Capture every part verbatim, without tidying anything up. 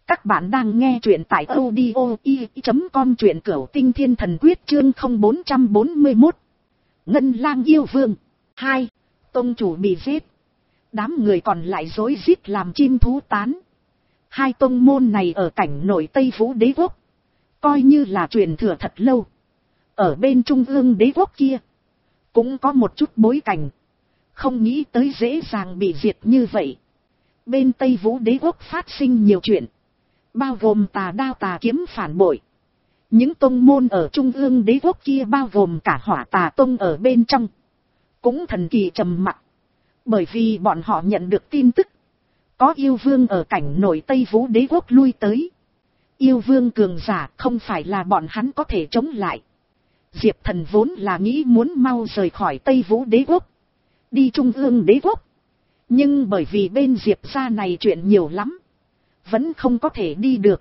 Các bạn đang nghe truyện tại audio i chấm com truyện cửu tinh thiên thần quyết chương không bốn bốn mốt. Ngân lang yêu vương. hai. Tông chủ bị giết. Đám người còn lại rối rít làm chim thú tán. Hai tông môn này ở cảnh nội Tây Vũ đế quốc. Coi như là truyền thừa thật lâu. Ở bên trung ương đế quốc kia. Cũng có một chút bối cảnh. Không nghĩ tới dễ dàng bị diệt như vậy. Bên Tây Vũ đế quốc phát sinh nhiều chuyện. Bao gồm tà đao tà kiếm phản bội. Những tông môn ở trung ương đế quốc kia bao gồm cả hỏa tà tông ở bên trong. Cũng thần kỳ trầm mặc. Bởi vì bọn họ nhận được tin tức. Có yêu vương ở cảnh nội Tây Vũ đế quốc lui tới. Yêu vương cường giả không phải là bọn hắn có thể chống lại. Diệp Thần vốn là nghĩ muốn mau rời khỏi Tây Vũ đế quốc. Đi trung ương đế quốc. Nhưng bởi vì bên Diệp gia này chuyện nhiều lắm. Vẫn không có thể đi được.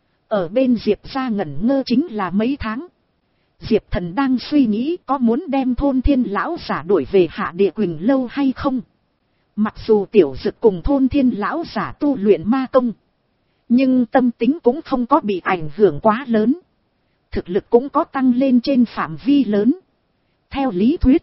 Ở bên Diệp gia ngẩn ngơ chính là mấy tháng. Diệp Thần đang suy nghĩ có muốn đem thôn thiên lão giả đuổi về Hạ Địa Quỳnh lâu hay không. Mặc dù tiểu dực cùng thôn thiên lão giả tu luyện ma công. Nhưng tâm tính cũng không có bị ảnh hưởng quá lớn. Thực lực cũng có tăng lên trên phạm vi lớn. Theo lý thuyết.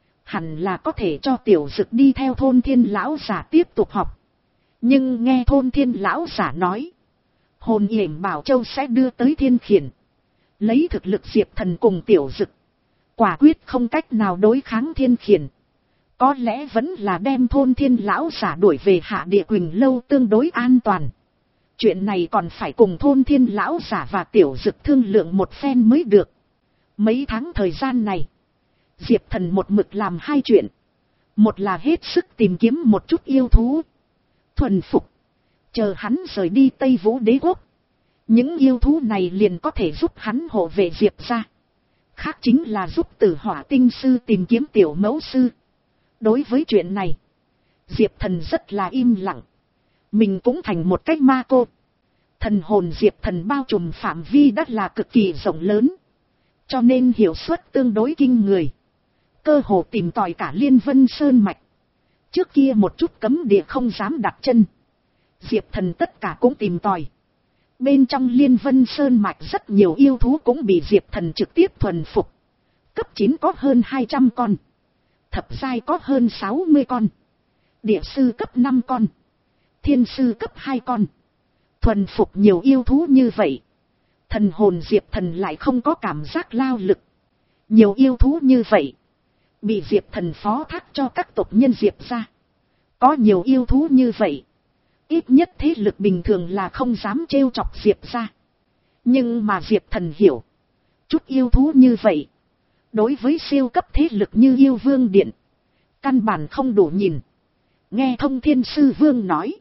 Hẳn là có thể cho tiểu dực đi theo thôn thiên lão giả tiếp tục học. Nhưng nghe thôn thiên lão giả nói. Hồn yểm bảo châu sẽ đưa tới thiên khiển. Lấy thực lực Diệp Thần cùng tiểu dực. Quả quyết không cách nào đối kháng thiên khiển. Có lẽ vẫn là đem thôn thiên lão giả đuổi về Hạ Địa Quỳnh lâu tương đối an toàn. Chuyện này còn phải cùng thôn thiên lão giả và tiểu dực thương lượng một phen mới được. Mấy tháng thời gian này. Diệp Thần một mực làm hai chuyện. Một là hết sức tìm kiếm một chút yêu thú. Thuần phục. Chờ hắn rời đi Tây Vũ đế quốc. Những yêu thú này liền có thể giúp hắn hộ vệ Diệp ra. Khác chính là giúp Tử Hỏa tinh sư tìm kiếm tiểu mẫu sư. Đối với chuyện này. Diệp Thần rất là im lặng. Mình cũng thành một cái ma cô. Thần hồn Diệp Thần bao trùm phạm vi đất là cực kỳ rộng lớn. Cho nên hiệu suất tương đối kinh người. Cơ hồ tìm tòi cả Liên Vân Sơn Mạch. Trước kia một chút cấm địa không dám đặt chân. Diệp Thần tất cả cũng tìm tòi. Bên trong Liên Vân Sơn Mạch rất nhiều yêu thú cũng bị Diệp Thần trực tiếp thuần phục. Cấp chín có hơn hai trăm con. Thập giai có hơn sáu mươi con. Địa sư cấp năm con. Thiên sư cấp hai con. Thuần phục nhiều yêu thú như vậy. Thần hồn Diệp Thần lại không có cảm giác lao lực. Nhiều yêu thú như vậy. Bị Diệp Thần phó thác cho các tộc nhân Diệp ra. Có nhiều yêu thú như vậy. Ít nhất thế lực bình thường là không dám trêu chọc Diệp ra. Nhưng mà Diệp Thần hiểu. Chút yêu thú như vậy. Đối với siêu cấp thế lực như yêu vương điện. Căn bản không đủ nhìn. Nghe thông thiên sư vương nói.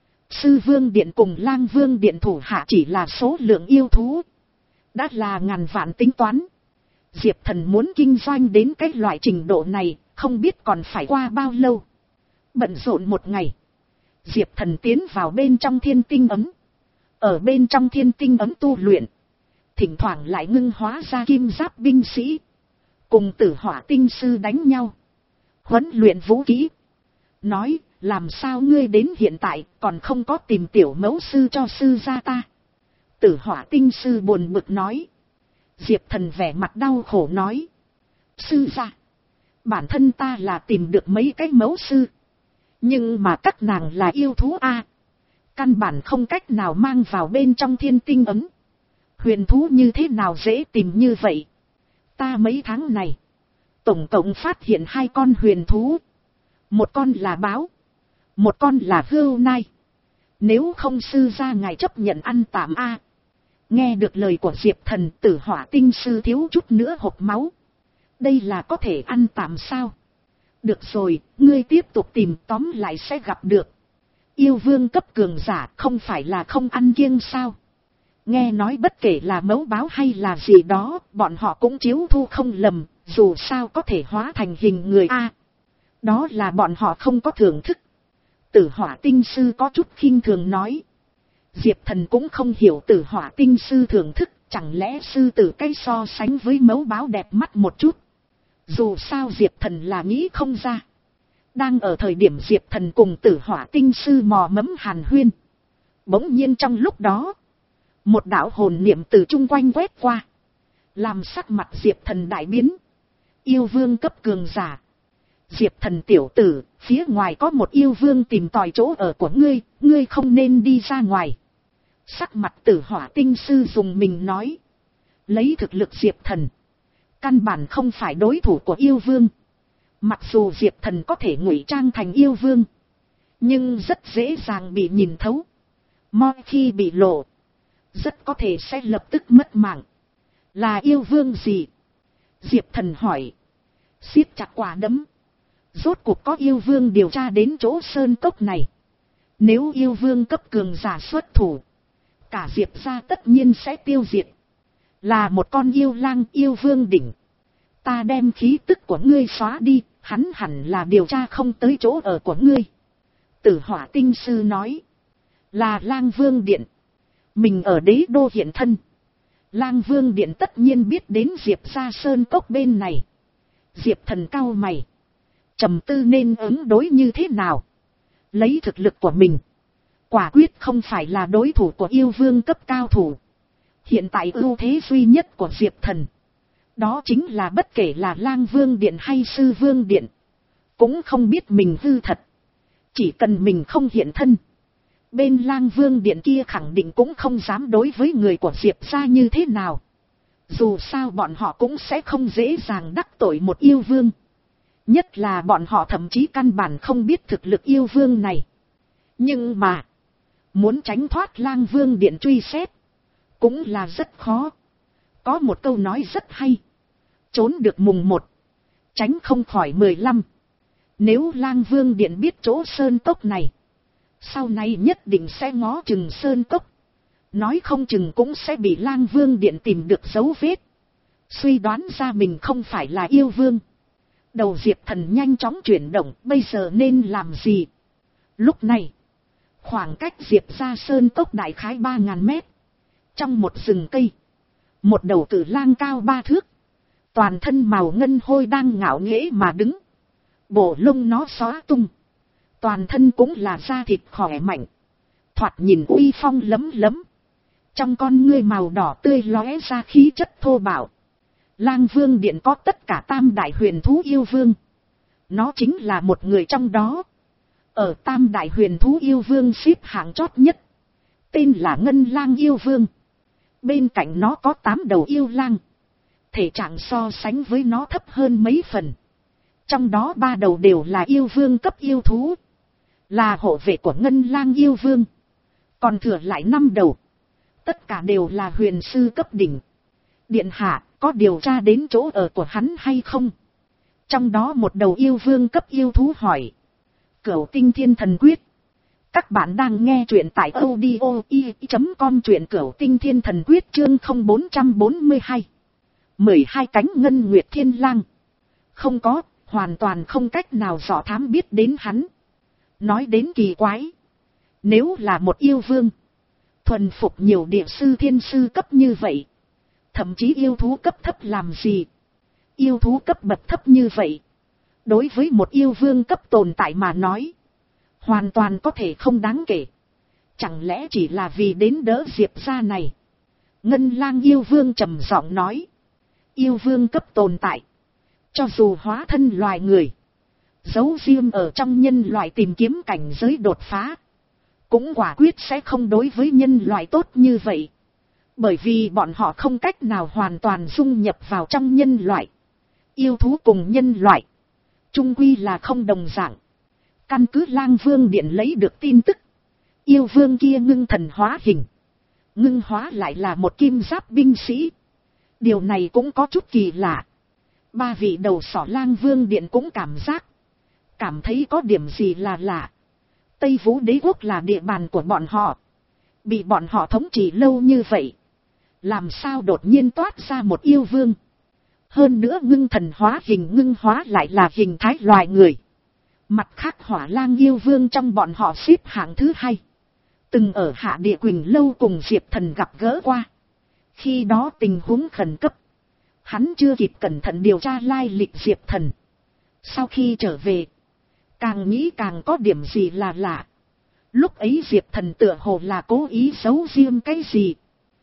Sư vương điện cùng lang vương điện thủ hạ chỉ là số lượng yêu thú. Đã là ngàn vạn tính toán. Diệp Thần muốn kinh doanh đến cái loại trình độ này, không biết còn phải qua bao lâu. Bận rộn một ngày. Diệp Thần tiến vào bên trong thiên tinh ấm. Ở bên trong thiên tinh ấm tu luyện. Thỉnh thoảng lại ngưng hóa ra kim giáp binh sĩ. Cùng Tử Hỏa tinh sư đánh nhau. Huấn luyện vũ khí. Nói, làm sao ngươi đến hiện tại còn không có tìm tiểu mẫu sư cho sư gia ta. Tử Hỏa tinh sư buồn bực nói. Diệp Thần vẻ mặt đau khổ nói. Sư gia. Bản thân ta là tìm được mấy cái mẫu sư. Nhưng mà các nàng là yêu thú a, căn bản không cách nào mang vào bên trong thiên tinh ấm. Huyền thú như thế nào dễ tìm như vậy. Ta mấy tháng này. Tổng cộng phát hiện hai con huyền thú. Một con là báo. Một con là hươu nai. Nếu không sư gia ngài chấp nhận ăn tạm a. Nghe được lời của Diệp Thần, Tử Hỏa tinh sư thiếu chút nữa hộc máu. Đây là có thể ăn tạm sao? Được rồi, ngươi tiếp tục tìm, tóm lại sẽ gặp được. Yêu vương cấp cường giả không phải là không ăn kiêng sao? Nghe nói bất kể là mẫu báo hay là gì đó, bọn họ cũng chiếu thu không lầm, dù sao có thể hóa thành hình người a. Đó là bọn họ không có thưởng thức. Tử Hỏa tinh sư có chút khinh thường nói. Diệp Thần cũng không hiểu Tử Hỏa tinh sư thưởng thức, chẳng lẽ sư tử cái so sánh với mẫu báo đẹp mắt một chút. Dù sao Diệp Thần là nghĩ không ra. Đang ở thời điểm Diệp Thần cùng Tử Hỏa tinh sư mò mẫm hàn huyên. Bỗng nhiên trong lúc đó, một đạo hồn niệm từ chung quanh quét qua, làm sắc mặt Diệp Thần đại biến. Yêu vương cấp cường giả. Diệp Thần tiểu tử, phía ngoài có một yêu vương tìm tòi chỗ ở của ngươi, ngươi không nên đi ra ngoài. Sắc mặt Tử Hỏa tinh sư dùng mình nói. Lấy thực lực Diệp Thần, căn bản không phải đối thủ của yêu vương. Mặc dù Diệp Thần có thể ngụy trang thành yêu vương, nhưng rất dễ dàng bị nhìn thấu. Mọi khi bị lộ, rất có thể sẽ lập tức mất mạng. Là yêu vương gì? Diệp Thần hỏi. Siết chặt quả đấm. Rốt cuộc có yêu vương điều tra đến chỗ sơn cốc này. Nếu yêu vương cấp cường giả xuất thủ, cả Diệp gia tất nhiên sẽ tiêu diệt. Là một con yêu lang yêu vương đỉnh. Ta đem khí tức của ngươi xóa đi, hắn hẳn là điều tra không tới chỗ ở của ngươi. Tử Hỏa tinh sư nói. Là Lang Vương Điện. Mình ở đế đô hiện thân. Lang Vương Điện tất nhiên biết đến Diệp gia sơn cốc bên này. Diệp Thần cau mày. Trầm tư nên ứng đối như thế nào. Lấy thực lực của mình, quả quyết không phải là đối thủ của yêu vương cấp cao thủ. Hiện tại ưu thế duy nhất của Diệp Thần, đó chính là bất kể là Lang Vương Điện hay Sư Vương Điện, cũng không biết mình hư thật. Chỉ cần mình không hiện thân, bên Lang Vương Điện kia khẳng định cũng không dám đối với người của Diệp gia như thế nào. Dù sao bọn họ cũng sẽ không dễ dàng đắc tội một yêu vương. Nhất là bọn họ thậm chí căn bản không biết thực lực yêu vương này. Nhưng mà, muốn tránh thoát Lang Vương Điện truy xét, cũng là rất khó. Có một câu nói rất hay. Trốn được mùng một, tránh không khỏi mười lăm. Nếu Lang Vương Điện biết chỗ sơn cốc này, sau này nhất định sẽ ngó chừng sơn cốc. Nói không chừng cũng sẽ bị Lang Vương Điện tìm được dấu vết. Suy đoán ra mình không phải là yêu vương. Đầu Diệp Thần nhanh chóng chuyển động, bây giờ nên làm gì? Lúc này, khoảng cách Diệp gia sơn cốc đại khái ba ngàn mét. Trong một rừng cây, một đầu cử lang cao ba thước, toàn thân màu ngân hôi đang ngạo nghễ mà đứng. Bộ lông nó xóa tung, toàn thân cũng là da thịt khỏe mạnh, thoạt nhìn uy phong lấm lấm. Trong con ngươi màu đỏ tươi lóe ra khí chất thô bạo. Lang Vương Điện có tất cả tam đại huyền thú yêu vương. Nó chính là một người trong đó. Ở tam đại huyền thú yêu vương xếp hạng chót nhất, tên là Ngân Lang yêu vương. Bên cạnh nó có tám đầu yêu lang. Thể trạng so sánh với nó thấp hơn mấy phần. Trong đó ba đầu đều là yêu vương cấp yêu thú, là hộ vệ của Ngân Lang yêu vương. Còn thừa lại năm đầu, tất cả đều là huyền sư cấp đỉnh. Điện hạ, có điều tra đến chỗ ở của hắn hay không? Trong đó một đầu yêu vương cấp yêu thú hỏi. Cửu Tinh Thiên Thần Quyết. Các bạn đang nghe truyện tại audio i chấm com, truyện Cửu Tinh Thiên Thần Quyết chương không bốn bốn hai. mười hai cánh ngân nguyệt thiên lang. Không có, hoàn toàn không cách nào dò thám biết đến hắn. Nói đến kỳ quái, nếu là một yêu vương, thuần phục nhiều địa sư thiên sư cấp như vậy, thậm chí yêu thú cấp thấp làm gì? Yêu thú cấp bậc thấp như vậy, đối với một yêu vương cấp tồn tại mà nói, hoàn toàn có thể không đáng kể. Chẳng lẽ chỉ là vì đến đỡ Diệp gia này? Ngân Lang yêu vương trầm giọng nói. Yêu vương cấp tồn tại, cho dù hóa thân loài người, giấu riêng ở trong nhân loại tìm kiếm cảnh giới đột phá, cũng quả quyết sẽ không đối với nhân loại tốt như vậy. Bởi vì bọn họ không cách nào hoàn toàn dung nhập vào trong nhân loại. Yêu thú cùng nhân loại, chung quy là không đồng dạng. Căn cứ Lang Vương Điện lấy được tin tức, yêu vương kia ngưng thần hóa hình, ngưng hóa lại là một kim giáp binh sĩ. Điều này cũng có chút kỳ lạ. Ba vị đầu sỏ Lang Vương Điện cũng cảm giác, cảm thấy có điểm gì là lạ. Tây Vũ Đế Quốc là địa bàn của bọn họ, bị bọn họ thống trị lâu như vậy, làm sao đột nhiên toát ra một yêu vương? Hơn nữa ngưng thần hóa hình ngưng hóa lại là hình thái loài người. Mặt khác Hỏa Lang yêu vương trong bọn họ xếp hạng thứ hai, từng ở Hạ Địa Quỳnh Lâu cùng Diệp Thần gặp gỡ qua. Khi đó tình huống khẩn cấp, hắn chưa kịp cẩn thận điều tra lai lịch Diệp Thần. Sau khi trở về, càng nghĩ càng có điểm gì là lạ. Lúc ấy Diệp Thần tựa hồ là cố ý giấu riêng cái gì.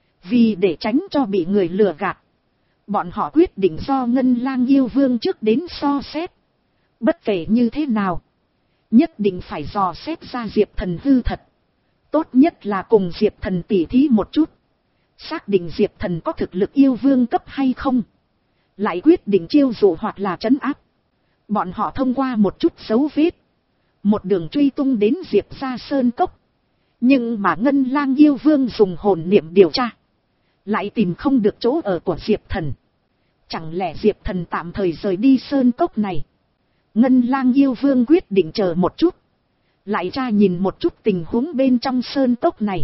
Vì để tránh cho bị người lừa gạt, bọn họ quyết định do Ngân Lang yêu vương trước đến so xét. Bất kể như thế nào, nhất định phải dò xét ra Diệp Thần hư thật. Tốt nhất là cùng Diệp Thần tỉ thí một chút, xác định Diệp Thần có thực lực yêu vương cấp hay không, lại quyết định chiêu dụ hoặc là trấn áp. Bọn họ thông qua một chút dấu vết, một đường truy tung đến Diệp gia sơn cốc. Nhưng mà Ngân Lang yêu vương dùng hồn niệm điều tra, lại tìm không được chỗ ở của Diệp Thần. Chẳng lẽ Diệp Thần tạm thời rời đi sơn cốc này? Ngân Lang yêu vương quyết định chờ một chút, lại tra nhìn một chút tình huống bên trong sơn cốc này,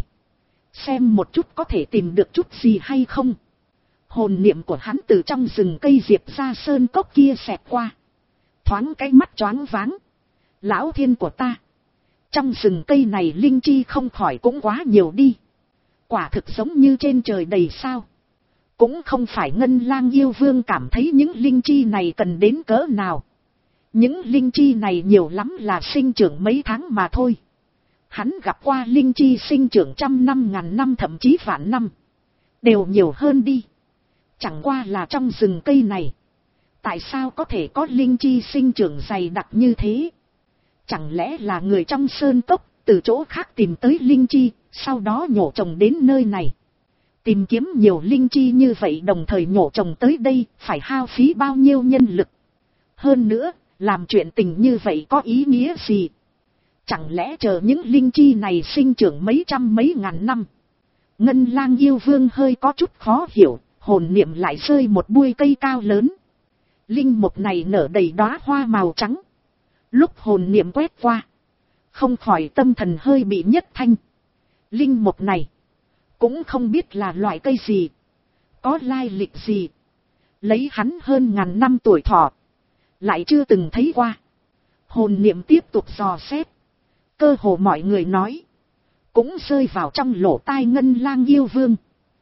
xem một chút có thể tìm được chút gì hay không. Hồn niệm của hắn từ trong rừng cây Diệp ra sơn cốc kia xẹt qua, thoáng cái mắt choáng váng. Lão thiên của ta, trong rừng cây này linh chi không khỏi cũng quá nhiều đi. Quả thực giống như trên trời đầy sao. Cũng không phải Ngân Lang yêu vương cảm thấy những linh chi này cần đến cỡ nào. Những linh chi này nhiều lắm là sinh trưởng mấy tháng mà thôi. Hắn gặp qua linh chi sinh trưởng trăm năm ngàn năm thậm chí vạn năm, đều nhiều hơn đi. Chẳng qua là trong rừng cây này, tại sao có thể có linh chi sinh trưởng dày đặc như thế? Chẳng lẽ là người trong sơn cốc từ chỗ khác tìm tới linh chi, sau đó nhổ trồng đến nơi này? Tìm kiếm nhiều linh chi như vậy đồng thời nhổ trồng tới đây, phải hao phí bao nhiêu nhân lực? Hơn nữa, làm chuyện tình như vậy có ý nghĩa gì? Chẳng lẽ chờ những linh chi này sinh trưởng mấy trăm mấy ngàn năm? Ngân Lang yêu vương hơi có chút khó hiểu, hồn niệm lại rơi một bụi cây cao lớn. Linh mục này nở đầy đóa hoa màu trắng. Lúc hồn niệm quét qua, không khỏi tâm thần hơi bị nhất thanh. Linh mục này, cũng không biết là loại cây gì, có lai lịch gì. Lấy hắn hơn ngàn năm tuổi thọ, lại chưa từng thấy qua. Hồn niệm tiếp tục dò xét. Cơ hồ mọi người nói, cũng rơi vào trong lỗ tai Ngân Lang yêu vương.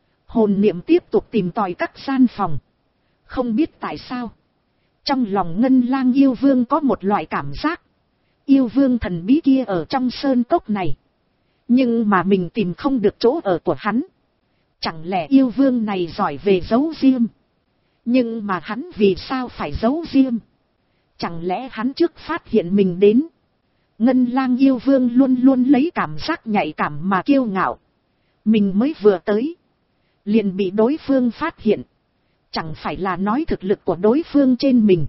Hồn niệm tiếp tục tìm tòi các gian phòng. Không biết tại sao, trong lòng Ngân Lang yêu vương có một loại cảm giác, yêu vương thần bí kia ở trong sơn cốc này, nhưng mà mình tìm không được chỗ ở của hắn. Chẳng lẽ yêu vương này giỏi về giấu riêng? Nhưng mà hắn vì sao phải giấu riêng? Chẳng lẽ hắn trước phát hiện mình đến? Ngân Lang yêu vương luôn luôn lấy cảm giác nhạy cảm mà kiêu ngạo. Mình mới vừa tới, liền bị đối phương phát hiện. Chẳng phải là nói thực lực của đối phương trên mình.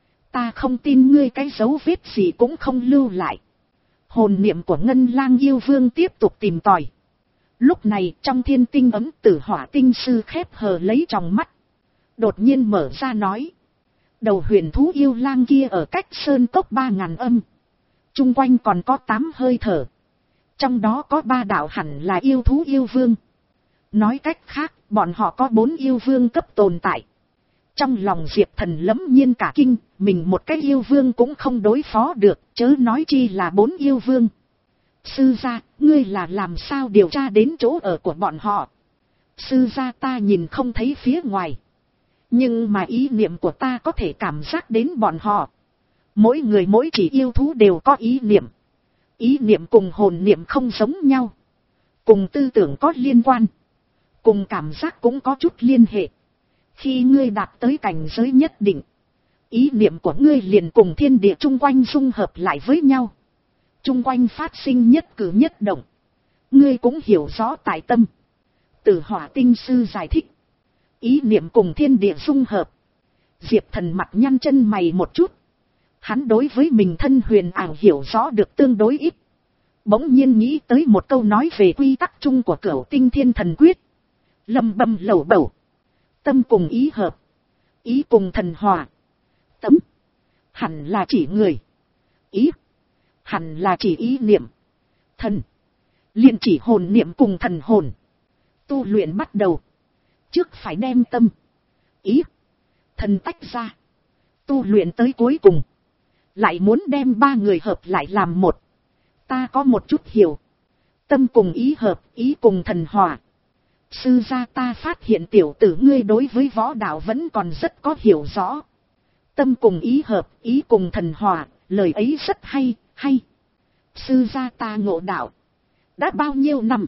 Ta không tin ngươi cái dấu vết gì cũng không lưu lại. Hồn niệm của Ngân Lang yêu vương tiếp tục tìm tòi. Lúc này trong thiên tinh ấm Tử Hỏa tinh sư khép hờ lấy tròng mắt, đột nhiên mở ra nói. Đầu huyền thú yêu lang kia ở cách sơn cốc ba ngàn âm. Trung quanh còn có tám hơi thở. Trong đó có ba đạo hẳn là yêu thú yêu vương. Nói cách khác, bọn họ có bốn yêu vương cấp tồn tại. Trong lòng Diệp Thần lẫm nhiên cả kinh, mình một cái yêu vương cũng không đối phó được, chớ nói chi là bốn yêu vương. Sư gia, ngươi là làm sao điều tra đến chỗ ở của bọn họ? Sư gia, ta nhìn không thấy phía ngoài, nhưng mà ý niệm của ta có thể cảm giác đến bọn họ. Mỗi người mỗi chỉ yêu thú đều có ý niệm. Ý niệm cùng hồn niệm không giống nhau, cùng tư tưởng có liên quan, cùng cảm giác cũng có chút liên hệ. Khi ngươi đạt tới cảnh giới nhất định, ý niệm của ngươi liền cùng thiên địa chung quanh dung hợp lại với nhau. Chung quanh phát sinh nhất cử nhất động, ngươi cũng hiểu rõ tại tâm. Tử Hỏa tinh sư giải thích. Ý niệm cùng thiên địa dung hợp. Diệp Thần mặt nhăn chân mày một chút. Hắn đối với mình thân huyền ảo hiểu rõ được tương đối ít. Bỗng nhiên nghĩ tới một câu nói về quy tắc chung của Cửu Tinh Thiên Thần Quyết. Lầm bầm lẩu bẩu. Tâm cùng ý hợp, ý cùng thần hòa. Tâm hẳn là chỉ người, ý hẳn là chỉ ý niệm, thần liền chỉ hồn niệm cùng thần hồn. Tu luyện bắt đầu, trước phải đem tâm, ý, thần tách ra. Tu luyện tới cuối cùng, lại muốn đem ba người hợp lại làm một. Ta có một chút hiểu. Tâm cùng ý hợp, ý cùng thần hòa. Sư gia, ta phát hiện tiểu tử ngươi đối với võ đạo vẫn còn rất có hiểu rõ. Tâm cùng ý hợp, ý cùng thần hòa, lời ấy rất hay, hay. Sư gia, ta ngộ đạo, đã bao nhiêu năm,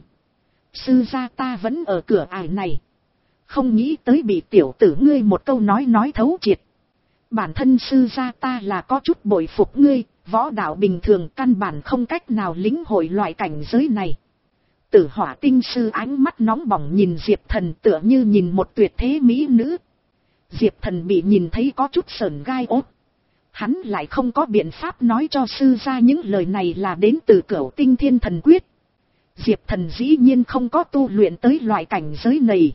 sư gia ta vẫn ở cửa ải này, không nghĩ tới bị tiểu tử ngươi một câu nói nói thấu triệt. Bản thân sư gia ta là có chút bội phục ngươi, võ đạo bình thường căn bản không cách nào lĩnh hội loại cảnh giới này. Tử Hỏa tinh sư ánh mắt nóng bỏng nhìn Diệp Thần tựa như nhìn một tuyệt thế mỹ nữ. Diệp Thần bị nhìn thấy có chút sởn gai ốt. Hắn lại không có biện pháp nói cho sư gia những lời này là đến từ Cửu Tinh Thiên Thần Quyết. Diệp Thần dĩ nhiên không có tu luyện tới loại cảnh giới này.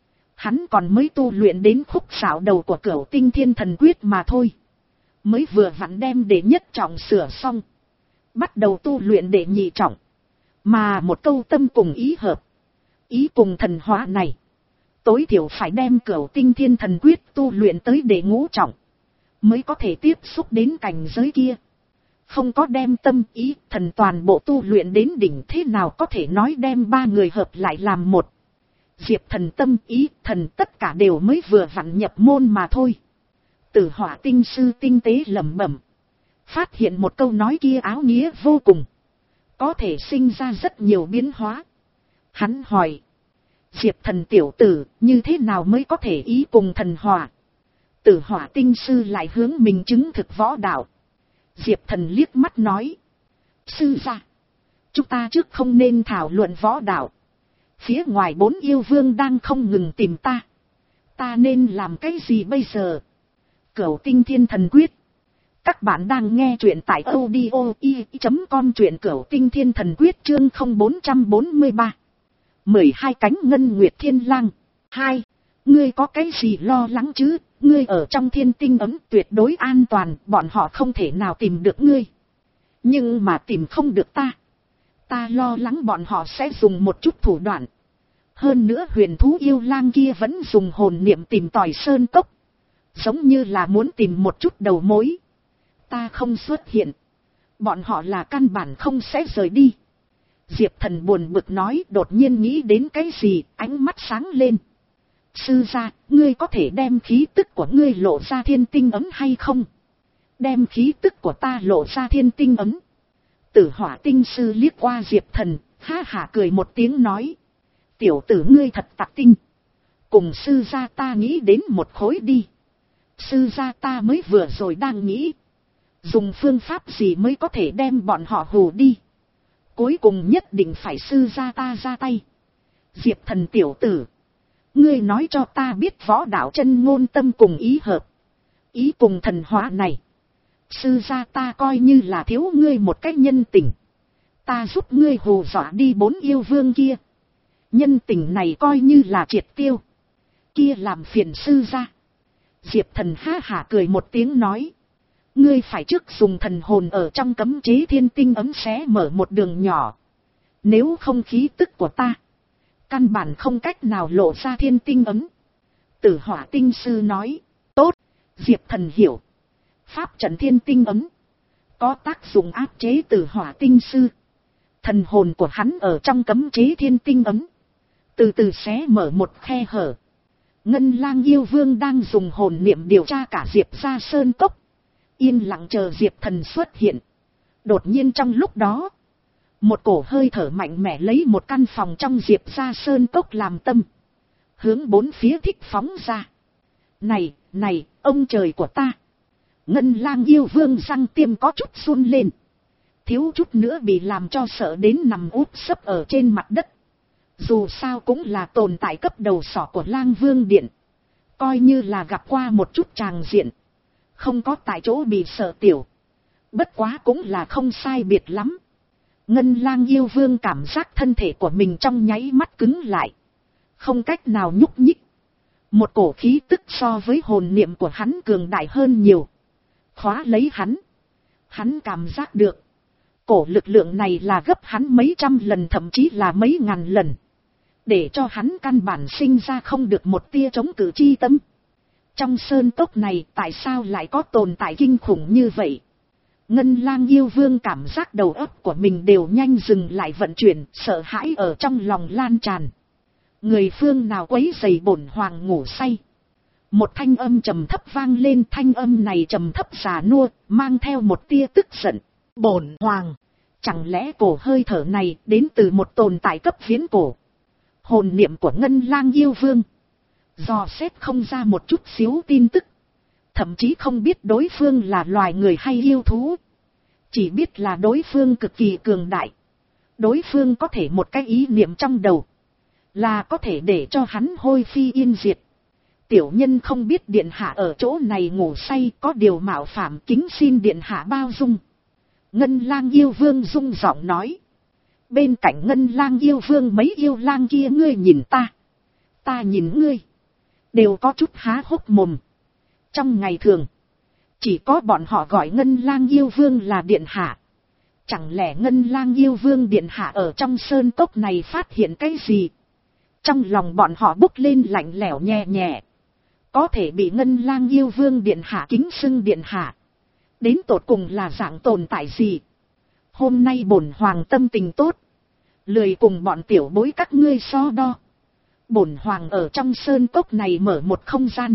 Hắn còn mới tu luyện đến khúc xảo đầu của Cửu Tinh Thiên Thần Quyết mà thôi. Mới vừa vặn đem đệ nhất trọng sửa xong. Bắt đầu tu luyện đệ nhị trọng. Mà một câu tâm cùng ý hợp. Ý cùng thần hóa này. Tối thiểu phải đem Cửu Tinh Thiên Thần Quyết tu luyện tới đệ ngũ trọng. Mới có thể tiếp xúc đến cảnh giới kia. Không có đem tâm ý thần toàn bộ tu luyện đến đỉnh, thế nào có thể nói đem ba người hợp lại làm một. Diệp Thần tâm ý thần tất cả đều mới vừa vặn nhập môn mà thôi. Tử Hỏa tinh sư tinh tế lẩm bẩm. Phát hiện một câu nói kia áo nghĩa vô cùng. Có thể sinh ra rất nhiều biến hóa. Hắn hỏi. Diệp Thần tiểu tử như thế nào mới có thể ý cùng thần hòa? Tử Hỏa tinh sư lại hướng mình chứng thực võ đạo. Diệp Thần liếc mắt nói. Sư gia, chúng ta trước không nên thảo luận võ đạo. Phía ngoài bốn yêu vương đang không ngừng tìm ta. Ta nên làm cái gì bây giờ? Cửu Tinh Thiên Thần Quyết. Các bạn đang nghe truyện tại audio i chấm com, truyện Cửu Tinh Thiên Thần Quyết chương không bốn bốn ba. mười hai cánh ngân nguyệt thiên lang. Hai. Ngươi có cái gì lo lắng chứ? Ngươi ở trong thiên tinh ấm tuyệt đối an toàn, bọn họ không thể nào tìm được ngươi. Nhưng mà tìm không được ta. Ta lo lắng bọn họ sẽ dùng một chút thủ đoạn. Hơn nữa huyền thú yêu lang kia vẫn dùng hồn niệm tìm tòi sơn cốc. Giống như là muốn tìm một chút đầu mối. Ta không xuất hiện. Bọn họ là căn bản không sẽ rời đi. Diệp Thần buồn bực nói, đột nhiên nghĩ đến cái gì, ánh mắt sáng lên. Sư gia, ngươi có thể đem khí tức của ngươi lộ ra thiên tinh ấm hay không? Đem khí tức của ta lộ ra thiên tinh ấm. Tử Hỏa tinh sư liếc qua Diệp Thần, ha hả cười một tiếng nói. Tiểu tử ngươi thật tặc tinh. Cùng sư gia ta nghĩ đến một khối đi. Sư gia ta mới vừa rồi đang nghĩ. Dùng phương pháp gì mới có thể đem bọn họ hù đi. Cuối cùng nhất định phải sư gia ta ra tay. Diệp Thần tiểu tử. Ngươi nói cho ta biết võ đạo chân ngôn tâm cùng ý hợp. Ý cùng thần hóa này. Sư gia ta coi như là thiếu ngươi một cái nhân tình. Ta giúp ngươi hù dọa đi bốn yêu vương kia. Nhân tình này coi như là triệt tiêu. Kia làm phiền sư gia. Diệp Thần ha hả cười một tiếng nói. Ngươi phải trước dùng thần hồn ở trong cấm chế thiên tinh ấm xé mở một đường nhỏ. Nếu không khí tức của ta. Căn bản không cách nào lộ ra thiên tinh ấm. Tử Hỏa tinh sư nói. Tốt. Diệp Thần hiểu. Pháp trận thiên tinh ấm. Có tác dụng áp chế Tử Hỏa tinh sư. Thần hồn của hắn ở trong cấm chế thiên tinh ấm. Từ từ xé mở một khe hở. Ngân lang yêu vương đang dùng hồn niệm điều tra cả Diệp gia sơn cốc. Yên lặng chờ Diệp Thần xuất hiện. Đột nhiên trong lúc đó. Một cổ hơi thở mạnh mẽ lấy một căn phòng trong Diệp gia sơn cốc làm tâm. Hướng bốn phía thích phóng ra. Này, này, ông trời của ta. Ngân lang yêu vương răng tiêm có chút run lên. Thiếu chút nữa bị làm cho sợ đến nằm úp sấp ở trên mặt đất. Dù sao cũng là tồn tại cấp đầu sỏ của lang vương điện. Coi như là gặp qua một chút tràng diện. Không có tại chỗ bị sợ tiểu. Bất quá cũng là không sai biệt lắm. Ngân lang yêu vương cảm giác thân thể của mình trong nháy mắt cứng lại. Không cách nào nhúc nhích. Một cổ khí tức so với hồn niệm của hắn cường đại hơn nhiều. Khóa lấy hắn. Hắn cảm giác được. Cổ lực lượng này là gấp hắn mấy trăm lần thậm chí là mấy ngàn lần. Để cho hắn căn bản sinh ra không được một tia chống cự chi tâm. Trong sơn cốc này tại sao lại có tồn tại kinh khủng như vậy? Ngân lang yêu vương cảm giác đầu óc của mình đều nhanh dừng lại vận chuyển, sợ hãi ở trong lòng lan tràn. Người phương nào quấy rầy bổn hoàng ngủ say? Một thanh âm trầm thấp vang lên, thanh âm này trầm thấp già nua, mang theo một tia tức giận. Bổn hoàng, Chẳng lẽ cổ hơi thở này đến từ một tồn tại cấp viễn cổ? Hồn niệm của Ngân Lang yêu vương dò xét không ra một chút xíu tin tức. Thậm chí không biết đối phương là loài người hay yêu thú. Chỉ biết là đối phương cực kỳ cường đại. Đối phương có thể một cái ý niệm trong đầu là có thể để cho hắn hôi phi yên diệt. Tiểu nhân không biết điện hạ ở chỗ này ngủ say, có điều mạo phạm, kính xin điện hạ bao dung. Ngân Lang yêu vương rung giọng nói. Bên cạnh Ngân Lang yêu vương mấy yêu lang kia ngươi nhìn ta, ta nhìn ngươi, đều có chút há hốc mồm. Trong ngày thường, chỉ có bọn họ gọi Ngân Lang yêu vương là điện hạ. Chẳng lẽ Ngân Lang yêu vương điện hạ ở trong sơn cốc này phát hiện cái gì? Trong lòng bọn họ bốc lên lạnh lẽo nhẹ nhẹ. Có thể bị Ngân Lang yêu vương điện hạ kính xưng điện hạ, đến tột cùng là dạng tồn tại gì? Hôm nay bổn hoàng tâm tình tốt, lười cùng bọn tiểu bối các ngươi so đo. Bổn hoàng ở trong sơn cốc này mở một không gian,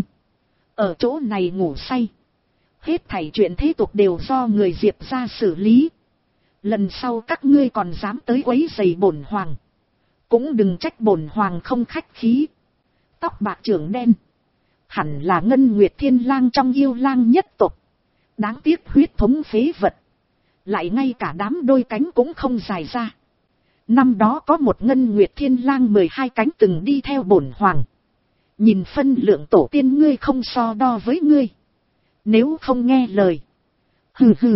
ở chỗ này ngủ say. Hết thảy chuyện thế tục đều do người Diệp ra xử lý. Lần sau các ngươi còn dám tới quấy rầy bổn hoàng, cũng đừng trách bổn hoàng không khách khí. Tóc bạc trưởng đen, hẳn là Ngân Nguyệt Thiên Lang trong yêu lang nhất tộc. Đáng tiếc huyết thống phế vật, lại ngay cả đám đôi cánh cũng không dài ra. Năm đó có một Ngân Nguyệt Thiên Lang mười hai cánh từng đi theo bổn hoàng. Nhìn phân lượng tổ tiên ngươi không so đo với ngươi, nếu không nghe lời. Hừ hừ.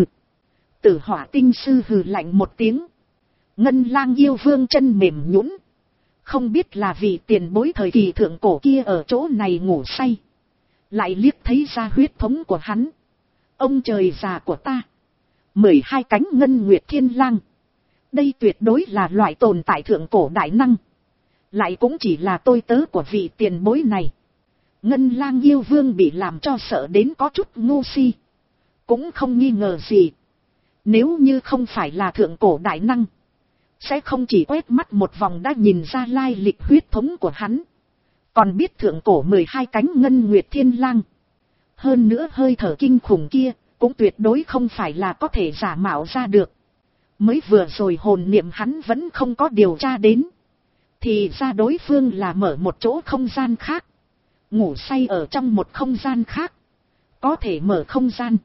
Tử Hỏa tinh sư hừ lạnh một tiếng. Ngân Lang yêu vương chân mềm nhũn, không biết là vì tiền bối thời kỳ thượng cổ kia ở chỗ này ngủ say, lại liếc thấy ra huyết thống của hắn. Ông trời già của ta, mười hai cánh Ngân Nguyệt Thiên Lang, đây tuyệt đối là loại tồn tại thượng cổ đại năng, lại cũng chỉ là tôi tớ của vị tiền bối này. Ngân Lang yêu vương bị làm cho sợ đến có chút ngu si, cũng không nghi ngờ gì. Nếu như không phải là thượng cổ đại năng, sẽ không chỉ quét mắt một vòng đã nhìn ra lai lịch huyết thống của hắn, còn biết thượng cổ mười hai cánh Ngân Nguyệt Thiên Lang. Hơn nữa hơi thở kinh khủng kia cũng tuyệt đối không phải là có thể giả mạo ra được. Mới vừa rồi hồn niệm hắn vẫn không có điều tra đến, thì ra đối phương là mở một chỗ không gian khác, ngủ say ở trong một không gian khác. Có thể mở không gian,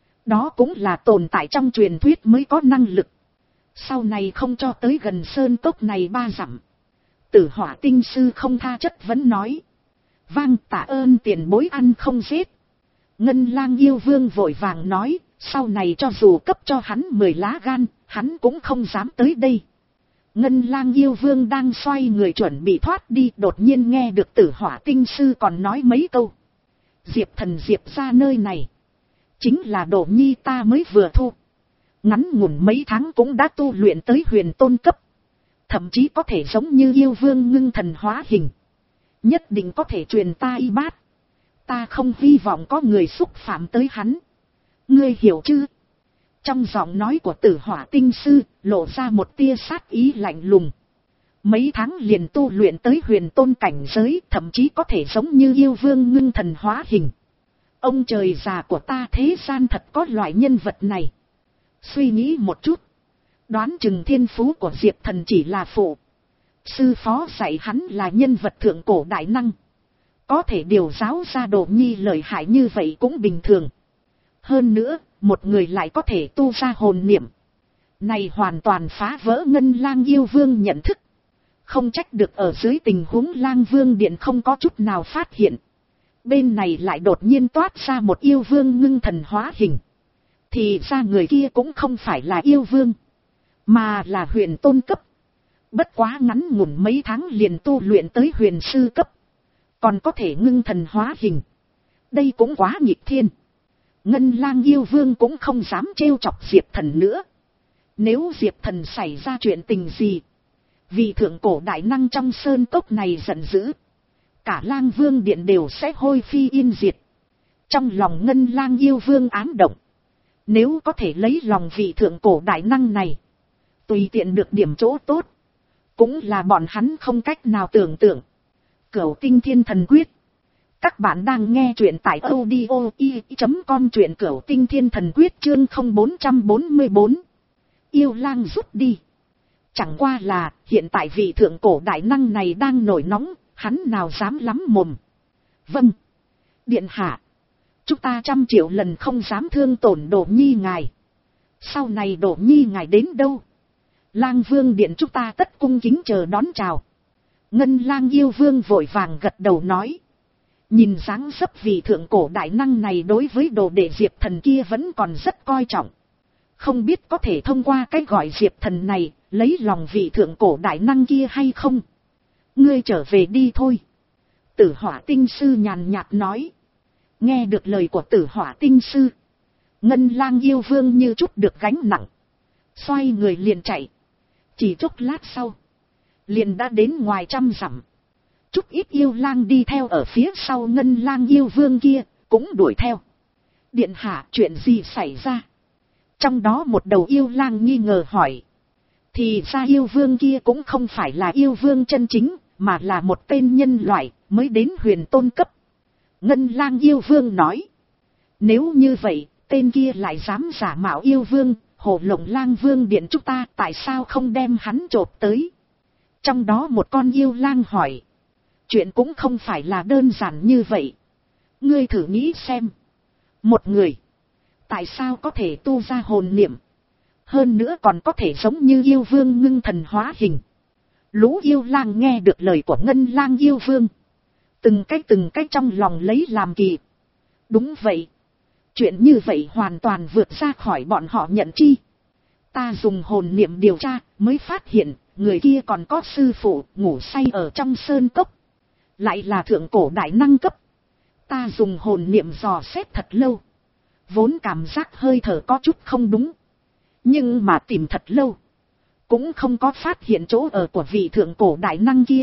đó cũng là tồn tại trong truyền thuyết mới có năng lực. Sau này không cho tới gần sơn cốc này ba dặm. Tử Hỏa tinh sư không tha chất vấn nói. Vang, tạ ơn tiền bối ăn không giết. Ngân Lang yêu vương vội vàng nói, sau này cho dù cấp cho hắn mười lá gan, hắn cũng không dám tới đây. Ngân Lang yêu vương đang xoay người chuẩn bị thoát đi, đột nhiên nghe được Tử Hỏa tinh sư còn nói mấy câu. Diệp thần Diệp ra nơi này, chính là Đỗ Nhi ta mới vừa thu. Ngắn ngủn mấy tháng cũng đã tu luyện tới huyền tôn cấp, thậm chí có thể giống như yêu vương ngưng thần hóa hình, nhất định có thể truyền ta y bát. Ta không hy vọng có người xúc phạm tới hắn, ngươi hiểu chứ? Trong giọng nói của Tử Hỏa tinh sư lộ ra một tia sát ý lạnh lùng. Mấy tháng liền tu luyện tới huyền tôn cảnh giới, thậm chí có thể giống như yêu vương ngưng thần hóa hình. Ông trời già của ta, thế gian thật có loại nhân vật này. Suy nghĩ một chút, đoán chừng thiên phú của Diệp thần chỉ là phụ. Sư phó dạy hắn là nhân vật thượng cổ đại năng, có thể điều giáo ra Đỗ Nhi lợi hại như vậy cũng bình thường. Hơn nữa, một người lại có thể tu ra hồn niệm, này hoàn toàn phá vỡ Ngân Lang yêu vương nhận thức. Không trách được ở dưới tình huống Lang Vương điện không có chút nào phát hiện, bên này lại đột nhiên toát ra một yêu vương ngưng thần hóa hình. Thì ra người kia cũng không phải là yêu vương, mà là huyền tôn cấp. Bất quá ngắn ngủn mấy tháng liền tu luyện tới huyền sư cấp, còn có thể ngưng thần hóa hình, đây cũng quá nghịch thiên. Ngân Lang yêu vương cũng không dám trêu chọc Diệp thần nữa. Nếu Diệp thần xảy ra chuyện tình gì, vì thượng cổ đại năng trong sơn cốc này giận dữ, cả Lang Vương điện đều sẽ hôi phi yên diệt. Trong lòng Ngân Lang yêu vương ám động, nếu có thể lấy lòng vị thượng cổ đại năng này, tùy tiện được điểm chỗ tốt, cũng là bọn hắn không cách nào tưởng tượng. Cửu Tinh Thiên Thần Quyết. Các bạn đang nghe truyện tại audio i chấm com, truyện Cửu Tinh Thiên Thần Quyết chương không bốn trăm bốn mươi bốn. yêu lang rút đi. Chẳng qua là hiện tại vị thượng cổ đại năng này đang nổi nóng, hắn nào dám lắm mồm. Vâng, điện hạ, chúng ta trăm triệu lần không dám thương tổn Đỗ Nhi ngài. Sau này Đỗ Nhi ngài đến đâu, Lang Vương điện chúng ta tất cung kính chờ đón chào. Ngân Lang yêu vương vội vàng gật đầu nói. Nhìn dáng dấp vị thượng cổ đại năng này đối với đồ đệ Diệp Thần kia vẫn còn rất coi trọng. Không biết có thể thông qua cách gọi Diệp Thần này, lấy lòng vị thượng cổ đại năng kia hay không. Ngươi trở về đi thôi. Tử Hỏa tinh sư nhàn nhạt nói. Nghe được lời của Tử Hỏa tinh sư, Ngân Lang yêu vương như chút được gánh nặng, xoay người liền chạy. Chỉ chốc lát sau, liền đã đến ngoài trăm dặm. Chút ít yêu lang đi theo ở phía sau Ngân Lang yêu vương kia, cũng đuổi theo. Điện hạ, chuyện gì xảy ra? Trong đó một đầu yêu lang nghi ngờ hỏi. Thì ra yêu vương kia cũng không phải là yêu vương chân chính, mà là một tên nhân loại, mới đến huyền tôn cấp. Ngân Lang yêu vương nói. Nếu như vậy, tên kia lại dám giả mạo yêu vương, Hồ Lộng Lang Vương điện chúng ta tại sao không đem hắn chộp tới? Trong đó một con yêu lang hỏi. Chuyện cũng không phải là đơn giản như vậy. Ngươi thử nghĩ xem. Một người, tại sao có thể tu ra hồn niệm? Hơn nữa còn có thể giống như yêu vương ngưng thần hóa hình. Lũ yêu lang nghe được lời của Ngân Lang yêu vương, từng cái từng cái trong lòng lấy làm kỳ. Đúng vậy. Chuyện như vậy hoàn toàn vượt ra khỏi bọn họ nhận chi. Ta dùng hồn niệm điều tra mới phát hiện, người kia còn có sư phụ ngủ say ở trong sơn cốc. Lại là thượng cổ đại năng cấp. Ta dùng hồn niệm dò xét thật lâu. Vốn cảm giác hơi thở có chút không đúng. Nhưng mà tìm thật lâu, cũng không có phát hiện chỗ ở của vị thượng cổ đại năng kia.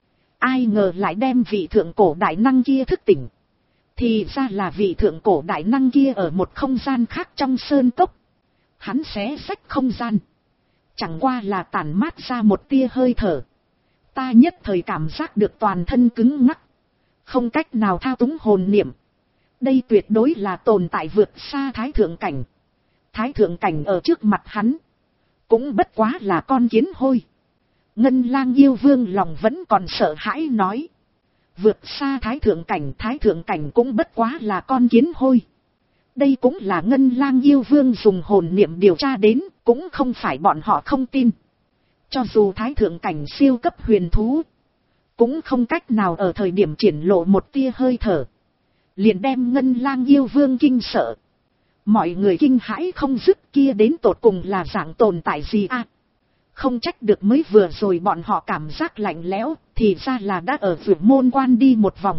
Ai ngờ lại đem vị thượng cổ đại năng kia thức tỉnh. Thì ra là vị thượng cổ đại năng kia ở một không gian khác trong sơn cốc. Hắn xé xách không gian, chẳng qua là tản mát ra một tia hơi thở. Ta nhất thời cảm giác được toàn thân cứng ngắc, không cách nào thao túng hồn niệm. Đây tuyệt đối là tồn tại vượt xa thái thượng cảnh. Thái thượng cảnh ở trước mặt hắn, cũng bất quá là con kiến hôi. Ngân Lang yêu vương lòng vẫn còn sợ hãi nói. Vượt xa thái thượng cảnh, thái thượng cảnh cũng bất quá là con kiến hôi. Đây cũng là Ngân Lang yêu vương dùng hồn niệm điều tra đến, cũng không phải bọn họ không tin. Cho dù thái thượng cảnh siêu cấp huyền thú, cũng không cách nào ở thời điểm triển lộ một tia hơi thở, liền đem Ngân Lang yêu vương kinh sợ. Mọi người kinh hãi không dứt, kia đến tột cùng là dạng tồn tại gì à? Không trách được mới vừa rồi bọn họ cảm giác lạnh lẽo, thì ra là đã ở vượt môn quan đi một vòng.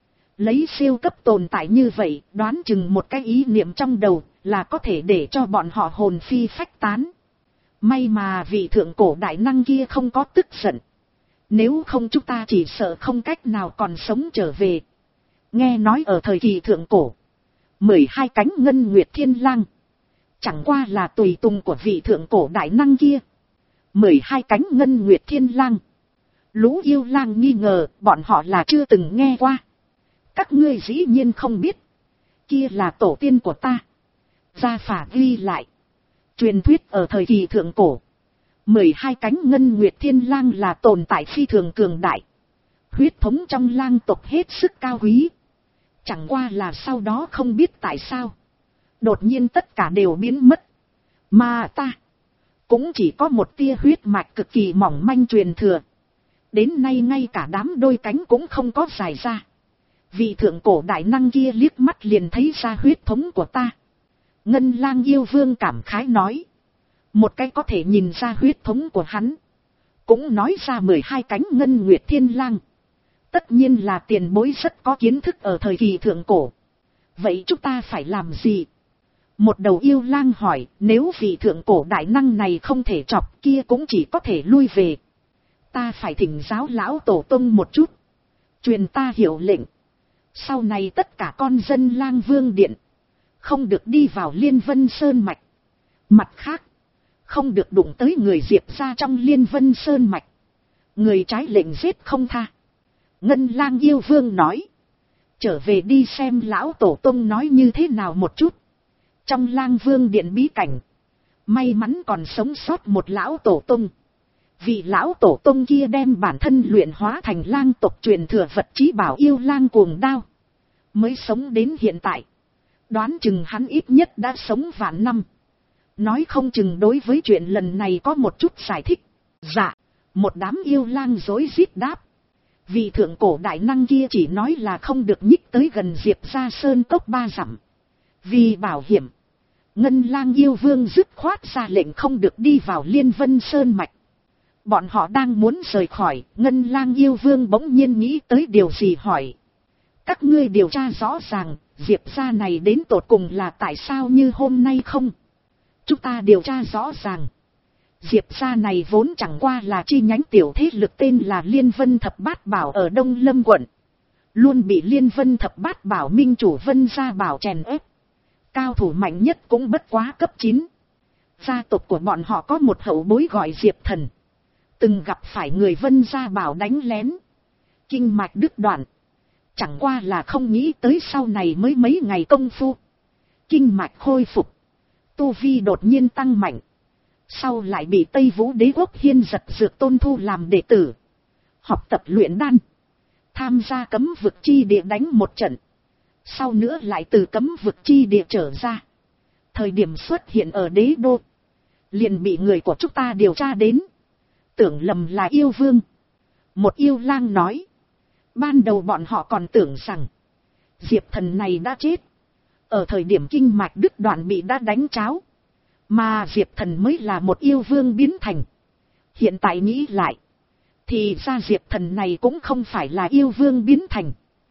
Lấy siêu cấp tồn tại như vậy, đoán chừng một cái ý niệm trong đầu là có thể để cho bọn họ hồn phi phách tán. May mà vị thượng cổ đại năng kia không có tức giận. Nếu không chúng ta chỉ sợ không cách nào còn sống trở về. Nghe nói ở thời kỳ thượng cổ, mười hai cánh ngân nguyệt thiên lang chẳng qua là tùy tùng của vị thượng cổ đại năng kia. Mười hai cánh ngân nguyệt thiên lang. Lũ yêu lang nghi ngờ bọn họ là chưa từng nghe qua. Các ngươi dĩ nhiên không biết. Kia là tổ tiên của ta. Gia phả ghi lại. Truyền thuyết ở thời kỳ thượng cổ, mười hai cánh ngân nguyệt thiên lang là tồn tại phi thường cường đại. Huyết thống trong lang tộc hết sức cao quý. Chẳng qua là sau đó không biết tại sao, đột nhiên tất cả đều biến mất. Mà ta cũng chỉ có một tia huyết mạch cực kỳ mỏng manh truyền thừa. Đến nay ngay cả đám đôi cánh cũng không có dài ra. Vị thượng cổ đại năng kia liếc mắt liền thấy ra huyết thống của ta. Ngân Lang yêu vương cảm khái nói. Một cái có thể nhìn ra huyết thống của hắn, cũng nói ra mười hai cánh ngân nguyệt thiên lang. Tất nhiên là tiền bối rất có kiến thức ở thời kỳ thượng cổ. Vậy chúng ta phải làm gì? Một đầu yêu lang hỏi. Nếu vị thượng cổ đại năng này không thể chọc, kia cũng chỉ có thể lui về. Ta phải thỉnh giáo lão tổ tông một chút, truyền ta hiệu lệnh. Sau này tất cả con dân Lang Vương điện không được đi vào Liên Vân Sơn Mạch. Mặt khác, không được đụng tới người Diệp ra trong Liên Vân Sơn Mạch. Người trái lệnh giết không tha. Ngân Lang yêu vương nói. Trở về đi xem lão tổ tông nói như thế nào một chút. Trong Lang Vương điện bí cảnh, May mắn còn sống sót một lão tổ tông. Vị lão tổ tông kia đem bản thân luyện hóa thành lang tộc truyền thừa vật chí bảo yêu lang cuồng đao. Mới sống đến hiện tại. Đoán chừng hắn ít nhất đã sống vạn năm. Nói không chừng đối với chuyện lần này có một chút giải thích. Dạ, một đám yêu lang rối rít đáp. Vị thượng cổ đại năng kia chỉ nói là không được nhích tới gần Diệp gia sơn cốc ba dặm. Vì bảo hiểm, Ngân Lang yêu vương dứt khoát ra lệnh không được đi vào Liên Vân Sơn mạch. Bọn họ đang muốn rời khỏi, Ngân Lang yêu vương bỗng nhiên nghĩ tới điều gì hỏi. Các ngươi điều tra rõ ràng, Diệp gia này đến tột cùng là tại sao như hôm nay không? Chúng ta điều tra rõ ràng. Diệp gia này vốn chẳng qua là chi nhánh tiểu thế lực tên là Liên Vân Thập Bát Bảo ở Đông Lâm quận. Luôn bị Liên Vân Thập Bát Bảo minh chủ Vân Gia Bảo chèn ép. Cao thủ mạnh nhất cũng bất quá cấp chín. Gia tộc của bọn họ có một hậu bối gọi Diệp Thần. Từng gặp phải người Vân Gia Bảo đánh lén. Kinh mạch đứt đoạn. Chẳng qua là không nghĩ tới sau này mới mấy ngày công phu. Kinh mạch khôi phục. Tu vi đột nhiên tăng mạnh. Sau lại bị Tây Vũ Đế Quốc Hiên Giật Dược Tôn thu làm đệ tử. Học tập luyện đan. Tham gia cấm vực chi địa đánh một trận. Sau nữa lại từ cấm vực chi địa trở ra. Thời điểm xuất hiện ở đế đô. Liền bị người của chúng ta điều tra đến. Tưởng lầm là yêu vương. Một yêu lang nói. Ban đầu bọn họ còn tưởng rằng Diệp Thần này đã chết. Ở thời điểm kinh mạch đứt đoạn bị đã đánh cháo. Mà Diệp Thần mới là một yêu vương biến thành. Hiện tại nghĩ lại. Thì ra Diệp Thần này cũng không phải là yêu vương biến thành.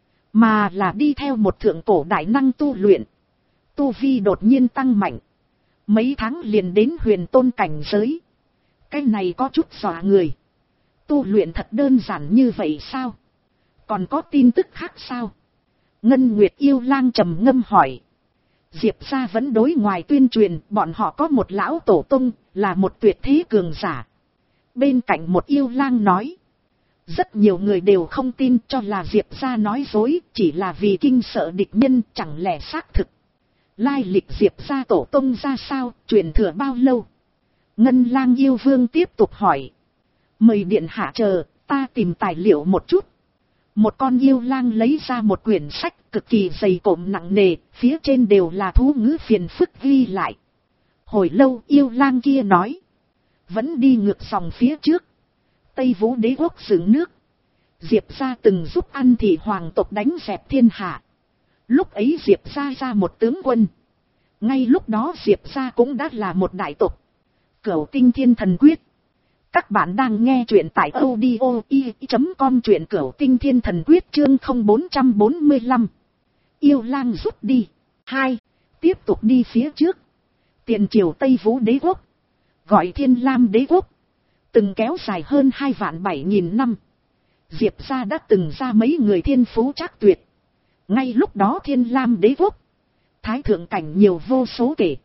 Mà là đi theo một thượng cổ đại năng tu luyện. Tu vi đột nhiên tăng mạnh. Mấy tháng liền đến huyền tôn cảnh giới. Cái này có chút dọa người. Tu luyện thật đơn giản như vậy sao? Còn có tin tức khác sao? Ngân Nguyệt yêu lang trầm ngâm hỏi. Diệp gia vẫn đối ngoài tuyên truyền bọn họ có một lão tổ tông là một tuyệt thế cường giả. Bên cạnh một yêu lang nói. Rất nhiều người đều không tin cho là Diệp gia nói dối chỉ là vì kinh sợ địch nhân chẳng lẽ xác thực. Lai lịch Diệp gia tổ tông ra sao, truyền thừa bao lâu? Ngân Lang yêu vương tiếp tục hỏi. Mời điện hạ chờ, ta tìm tài liệu một chút. Một con yêu lang lấy ra một quyển sách cực kỳ dày cộm nặng nề, phía trên đều là thú ngữ phiền phức ghi lại. Hồi lâu yêu lang kia nói. Vẫn đi ngược dòng phía trước. Tây Vũ Đế Quốc dựng nước. Diệp gia từng giúp An Thị hoàng tộc đánh dẹp thiên hạ. Lúc ấy Diệp gia ra một tướng quân. Ngay lúc đó Diệp gia cũng đã là một đại tộc. Cửu Tinh Thiên Thần Quyết. Các bạn đang nghe truyện tại audio i chấm com truyện Cửu Tinh Thiên Thần Quyết chương không bốn bốn lăm. Yêu lang rút đi. Hai. Tiếp tục đi phía trước. Tiền triều Tây Vũ Đế Quốc. Gọi Thiên Lam Đế Quốc. Từng kéo dài hơn hai vạn bảy nghìn năm. Diệp gia đã từng ra mấy người thiên phú trác tuyệt. Ngay lúc đó Thiên Lam Đế Quốc. Thái thượng cảnh nhiều vô số kể.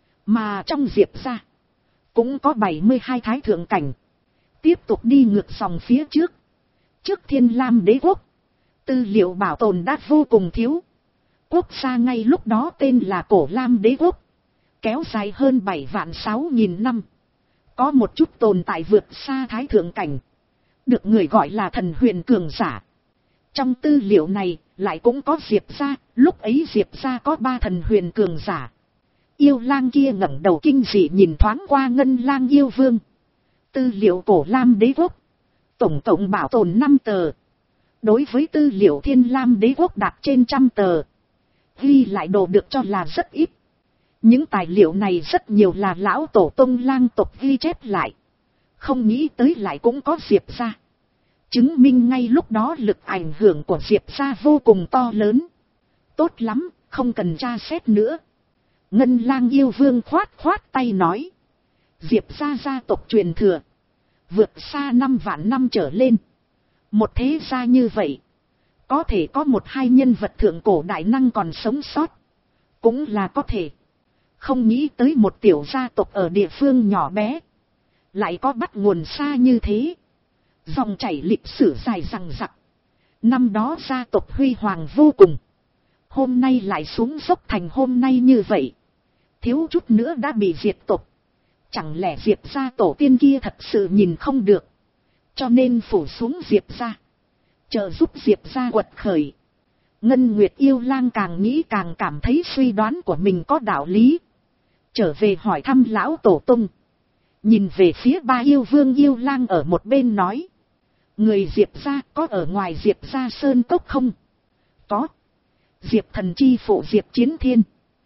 Mà trong Diệp gia. Cũng có bảy mươi hai thái thượng cảnh. Tiếp tục đi ngược dòng phía trước. Trước Thiên Lam Đế Quốc. Tư liệu bảo tồn đã vô cùng thiếu. Quốc gia ngay lúc đó tên là Cổ Lam Đế Quốc. Kéo dài hơn bảy vạn sáu nghìn năm. Có một chút tồn tại vượt xa thái thượng cảnh. Được người gọi là thần huyền cường giả. Trong tư liệu này lại cũng có Diệp gia. Lúc ấy Diệp gia có ba thần huyền cường giả. Yêu lang kia ngẩng đầu kinh dị nhìn thoáng qua Ngân Lang yêu vương. Tư liệu Cổ Lam Đế Quốc. Tổng cộng bảo tồn năm tờ. Đối với tư liệu Thiên Lam Đế Quốc đạt trên trăm tờ. Ghi lại đồ được cho là rất ít. Những tài liệu này rất nhiều là lão tổ tông lang tộc ghi chép lại. Không nghĩ tới lại cũng có Diệp gia. Chứng minh ngay lúc đó lực ảnh hưởng của Diệp gia vô cùng to lớn. Tốt lắm, không cần tra xét nữa. Ngân Lang yêu vương khoát khoát tay nói. Diệp gia gia tộc truyền thừa. Vượt xa năm vạn năm trở lên. Một thế gia như vậy. Có thể có một hai nhân vật thượng cổ đại năng còn sống sót. Cũng là có thể. Không nghĩ tới một tiểu gia tộc ở địa phương nhỏ bé. Lại có bắt nguồn xa như thế. Dòng chảy lịch sử dài dằng dặc. Năm đó gia tộc huy hoàng vô cùng. Hôm nay lại xuống dốc thành hôm nay như vậy. Thiếu chút nữa đã bị diệt tộc. Chẳng lẽ Diệp gia tổ tiên kia thật sự nhìn không được, cho nên phủ xuống Diệp gia, trợ giúp Diệp gia quật khởi. Ngân Nguyệt yêu lang càng nghĩ càng cảm thấy suy đoán của mình có đạo lý. Trở về hỏi thăm lão tổ tung. Nhìn về phía ba yêu vương yêu lang ở một bên nói. Người Diệp gia có ở ngoài Diệp gia sơn cốc không? Có. Diệp thần chi phụ Diệp Chiến Thiên.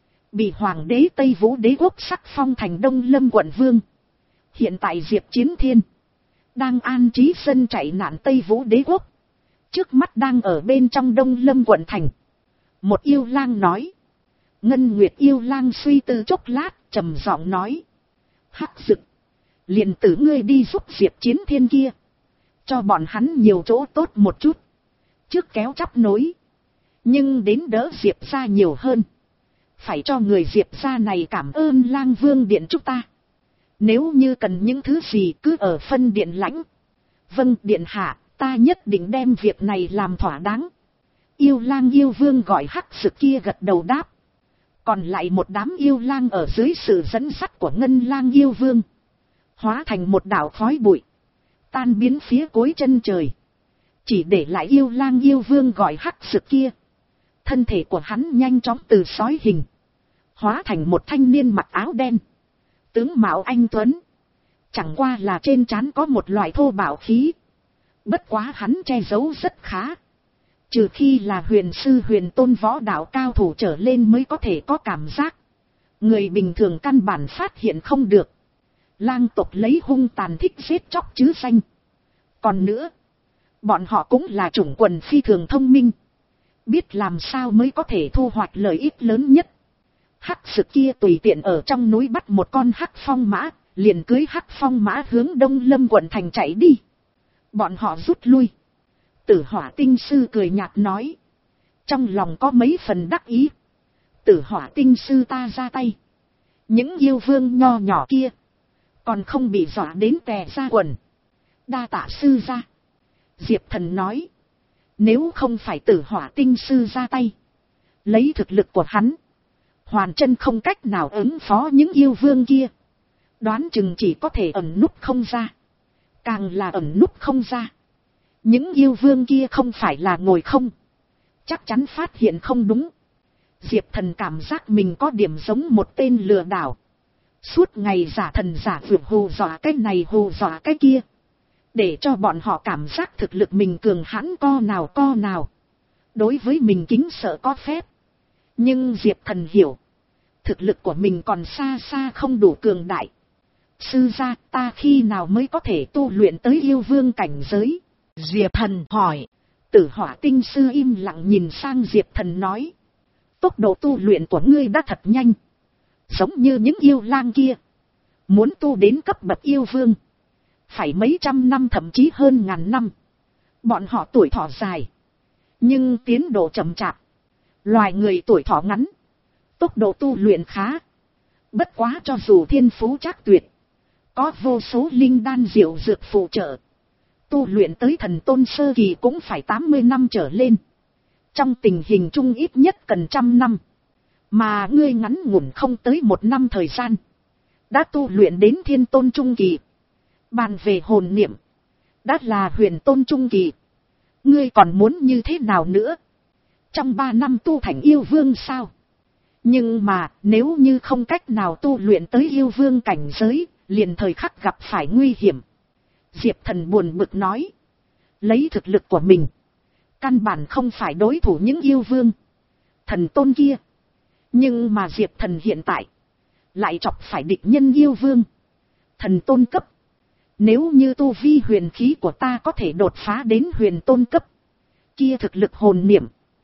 Bị hoàng đế Tây Vũ đế quốc sắc phong thành Đông Lâm quận vương. Hiện tại Diệp Chiến Thiên đang an trí dân chạy nạn Tây Vũ đế quốc. Trước mắt đang ở bên trong Đông Lâm quận thành. Một yêu lang nói. Ngân Nguyệt yêu lang suy tư chốc lát, trầm giọng nói. Hắc Dực, liền tử ngươi đi giúp Diệp Chiến Thiên kia. Cho bọn hắn nhiều chỗ tốt một chút. Trước kéo chắp nối. Nhưng đến đỡ Diệp gia nhiều hơn. Phải cho người Diệp gia này cảm ơn lang vương điện chúng ta. Nếu như cần những thứ gì cứ ở phân điện lãnh. Vâng điện hạ, ta nhất định đem việc này làm thỏa đáng. Yêu lang yêu vương gọi Hắc Dực kia gật đầu đáp. Còn lại một đám yêu lang ở dưới sự dẫn dắt của Ngân lang yêu vương. Hóa thành một đảo khói bụi. Tan biến phía cuối chân trời. Chỉ để lại yêu lang yêu vương gọi Hắc Dực kia. Thân thể của hắn nhanh chóng từ sói hình. Hóa thành một thanh niên mặc áo đen. Tướng mạo anh tuấn. Chẳng qua là trên trán có một loại thô bạo khí. Bất quá hắn che giấu rất khá. Trừ khi là huyền sư huyền tôn võ đạo cao thủ trở lên mới có thể có cảm giác. Người bình thường căn bản phát hiện không được. Lang tộc lấy hung tàn thích giết chóc chứ danh. Còn nữa, bọn họ cũng là chủng quần phi thường thông minh. Biết làm sao mới có thể thu hoạch lợi ích lớn nhất. Hắc Dực kia tùy tiện ở trong núi bắt một con hắc phong mã, liền cưới hắc phong mã hướng Đông Lâm quận thành chạy đi. Bọn họ rút lui. Tử Hỏa tinh sư cười nhạt nói. Trong lòng có mấy phần đắc ý. Tử Hỏa tinh sư ta ra tay. Những yêu vương nho nhỏ kia còn không bị dọa đến tè ra quần. Đa tạ sư ra. Diệp thần nói. Nếu không phải Tử Hỏa tinh sư ra tay, lấy thực lực của hắn, hoàn chân không cách nào ứng phó những yêu vương kia. Đoán chừng chỉ có thể ẩn núp không ra. Càng là ẩn núp không ra, những yêu vương kia không phải là ngồi không, chắc chắn phát hiện không đúng. Diệp thần cảm giác mình có điểm giống một tên lừa đảo. Suốt ngày giả thần giả vượt hù dọa cái này hù dọa cái kia. Để cho bọn họ cảm giác thực lực mình cường hãn co nào co nào. Đối với mình kính sợ có phép. Nhưng Diệp thần hiểu. Thực lực của mình còn xa xa không đủ cường đại. Sư gia, ta khi nào mới có thể tu luyện tới yêu vương cảnh giới? Diệp thần hỏi. Tử Hỏa tinh sư im lặng nhìn sang Diệp thần nói. Tốc độ tu luyện của ngươi đã thật nhanh. Giống như những yêu lang kia. Muốn tu đến cấp bậc yêu vương, phải mấy trăm năm thậm chí hơn ngàn năm. Bọn họ tuổi thọ dài, nhưng tiến độ chậm chạp. Loài người tuổi thọ ngắn, tốc độ tu luyện khá. Bất quá cho dù thiên phú chắc tuyệt, có vô số linh đan diệu dược phụ trợ, tu luyện tới thần tôn sơ kỳ cũng phải tám mươi năm trở lên. Trong tình hình chung ít nhất cần trăm năm. Mà ngươi ngắn ngủn không tới một năm thời gian, đã tu luyện đến thiên tôn trung kỳ. Bàn về hồn niệm, đã là huyền tôn trung kỳ. Ngươi còn muốn như thế nào nữa? Trong ba năm tu thành yêu vương sao? Nhưng mà nếu như không cách nào tu luyện tới yêu vương cảnh giới, liền thời khắc gặp phải nguy hiểm. Diệp thần buồn bực nói. Lấy thực lực của mình, căn bản không phải đối thủ những yêu vương thần tôn kia. Nhưng mà Diệp thần hiện tại lại chọc phải địch nhân yêu vương thần tôn cấp. Nếu như tu vi huyền khí của ta có thể đột phá đến huyền tôn cấp, kia thực lực hồn niệm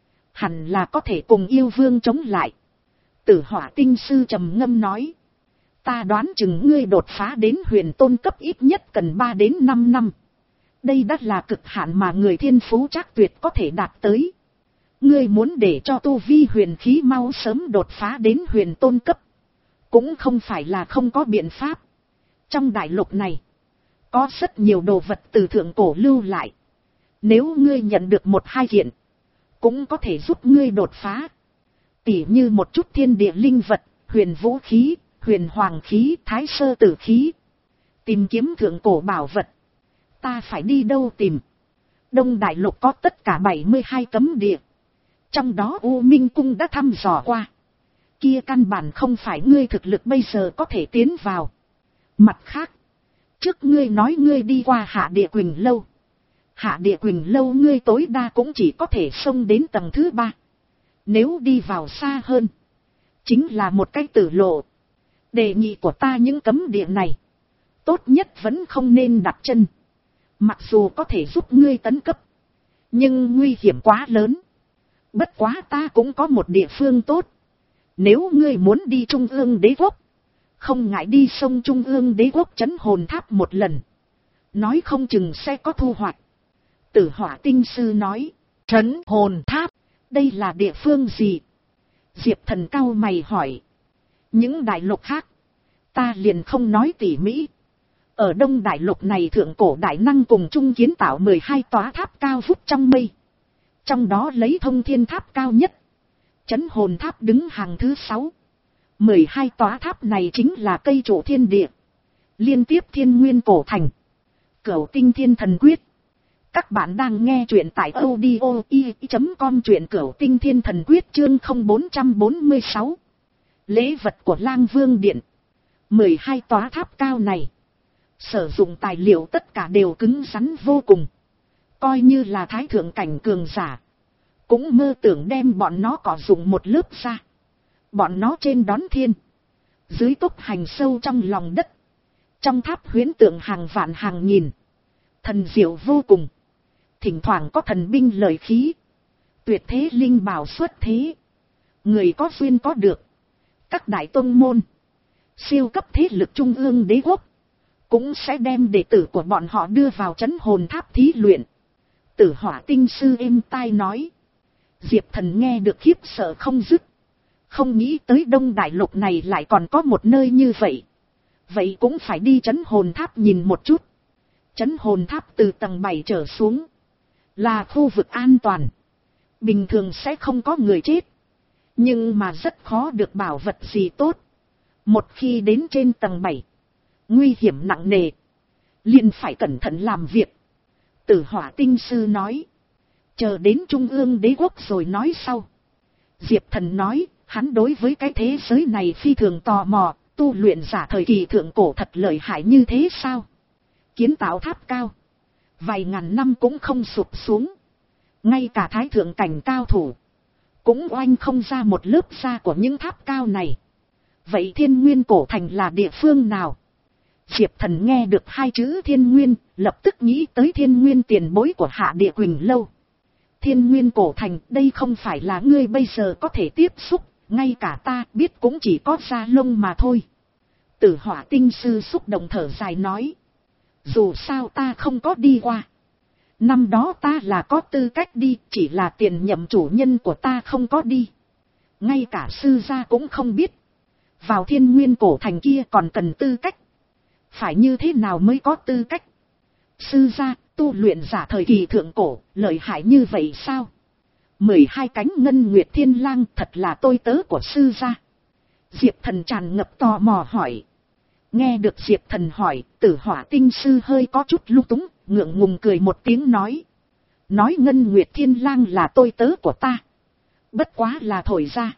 hẳn là có thể cùng yêu vương chống lại. Tử Hỏa tinh sư trầm ngâm nói. Ta đoán chừng ngươi đột phá đến huyền tôn cấp ít nhất cần ba đến năm năm. Đây đã là cực hạn mà người thiên phú chắc tuyệt có thể đạt tới. Ngươi muốn để cho tu vi huyền khí mau sớm đột phá đến huyền tôn cấp, cũng không phải là không có biện pháp. Trong đại lục này, có rất nhiều đồ vật từ thượng cổ lưu lại. Nếu ngươi nhận được một hai kiện, cũng có thể giúp ngươi đột phá. Tỉ như một chút thiên địa linh vật, huyền vũ khí, huyền hoàng khí, thái sơ tử khí. Tìm kiếm thượng cổ bảo vật. Ta phải đi đâu tìm? Đông Đại Lục có tất cả bảy mươi hai cấm địa. Trong đó U Minh Cung đã thăm dò qua. Kia căn bản không phải ngươi thực lực bây giờ có thể tiến vào. Mặt khác, trước ngươi nói ngươi đi qua Hạ Địa Quỳnh Lâu. Hạ Địa Quỳnh Lâu ngươi tối đa cũng chỉ có thể xông đến tầng thứ ba. Nếu đi vào xa hơn, chính là một cái tử lộ. Đề nghị của ta những cấm địa này, tốt nhất vẫn không nên đặt chân. Mặc dù có thể giúp ngươi tấn cấp, nhưng nguy hiểm quá lớn. Bất quá ta cũng có một địa phương tốt. Nếu ngươi muốn đi Trung ương Đế Quốc, không ngại đi sông Trung ương Đế Quốc trấn hồn tháp một lần. Nói không chừng sẽ có thu hoạch. Tử Hỏa Tinh Sư nói, trấn hồn tháp, đây là địa phương gì? Diệp Thần cau mày hỏi. Những đại lục khác, ta liền không nói tỉ mỉ. Ở Đông Đại Lục này thượng cổ đại năng cùng chung kiến tạo mười hai tòa tháp cao vút trong mây. Trong đó lấy Thông Thiên Tháp cao nhất. Trấn hồn tháp đứng hàng thứ sáu. mười hai tòa tháp này chính là cây trụ thiên địa. Liên tiếp thiên nguyên cổ thành. Cửu tinh thiên thần quyết. Các bạn đang nghe truyện tại audio i chấm com, truyện Cửu tinh thiên thần quyết chương không bốn bốn sáu. Lễ vật của Lang Vương Điện. mười hai tòa tháp cao này, sử dụng tài liệu tất cả đều cứng rắn vô cùng. Coi như là thái thượng cảnh cường giả, cũng mơ tưởng đem bọn nó cỏ dụng một lớp ra. Bọn nó trên đón thiên, dưới tốc hành sâu trong lòng đất. Trong tháp huyễn tượng hàng vạn hàng nghìn, thần diệu vô cùng. Thỉnh thoảng có thần binh lợi khí, tuyệt thế linh bảo xuất thế. Người có duyên có được, các đại tông môn, siêu cấp thế lực Trung ương Đế Quốc, cũng sẽ đem đệ tử của bọn họ đưa vào trấn hồn tháp thí luyện. Tử Hỏa Tinh Sư êm tai nói. Diệp Thần nghe được khiếp sợ không dứt. Không nghĩ tới Đông Đại Lục này lại còn có một nơi như vậy. Vậy cũng phải đi trấn hồn tháp nhìn một chút. Trấn hồn tháp từ tầng bảy trở xuống, là khu vực an toàn. Bình thường sẽ không có người chết, nhưng mà rất khó được bảo vật gì tốt. Một khi đến trên tầng bảy, nguy hiểm nặng nề, liền phải cẩn thận làm việc. Tử Hỏa Tinh Sư nói. Chờ đến Trung ương Đế Quốc rồi nói sau. Diệp Thần nói, hắn đối với cái thế giới này phi thường tò mò. Tu luyện giả thời kỳ thượng cổ thật lợi hại như thế sao? Kiến tạo tháp cao, vài ngàn năm cũng không sụp xuống. Ngay cả thái thượng cảnh cao thủ, cũng oanh không ra một lớp da của những tháp cao này. Vậy Thiên Nguyên cổ thành là địa phương nào? Diệp Thần nghe được hai chữ Thiên Nguyên, lập tức nghĩ tới Thiên Nguyên tiền bối của Hạ Địa Quỳnh Lâu. Thiên Nguyên cổ thành, đây không phải là ngươi bây giờ có thể tiếp xúc, ngay cả ta biết cũng chỉ có da lông mà thôi. Tử Hỏa Tinh Sư xúc động thở dài nói. Dù sao ta không có đi qua. Năm đó ta là có tư cách đi, chỉ là tiền nhậm chủ nhân của ta không có đi. Ngay cả sư gia cũng không biết. Vào Thiên Nguyên cổ thành kia còn cần tư cách. Phải như thế nào mới có tư cách? Sư gia, tu luyện giả thời kỳ thượng cổ, lợi hại như vậy sao? mười hai cánh ngân nguyệt thiên lang thật là tôi tớ của sư gia. Diệp Thần tràn ngập tò mò hỏi. Nghe được Diệp Thần hỏi, Tử Hỏa Tinh Sư hơi có chút lung túng, ngượng ngùng cười một tiếng nói. Nói ngân nguyệt thiên lang là tôi tớ của ta, bất quá là thổi ra.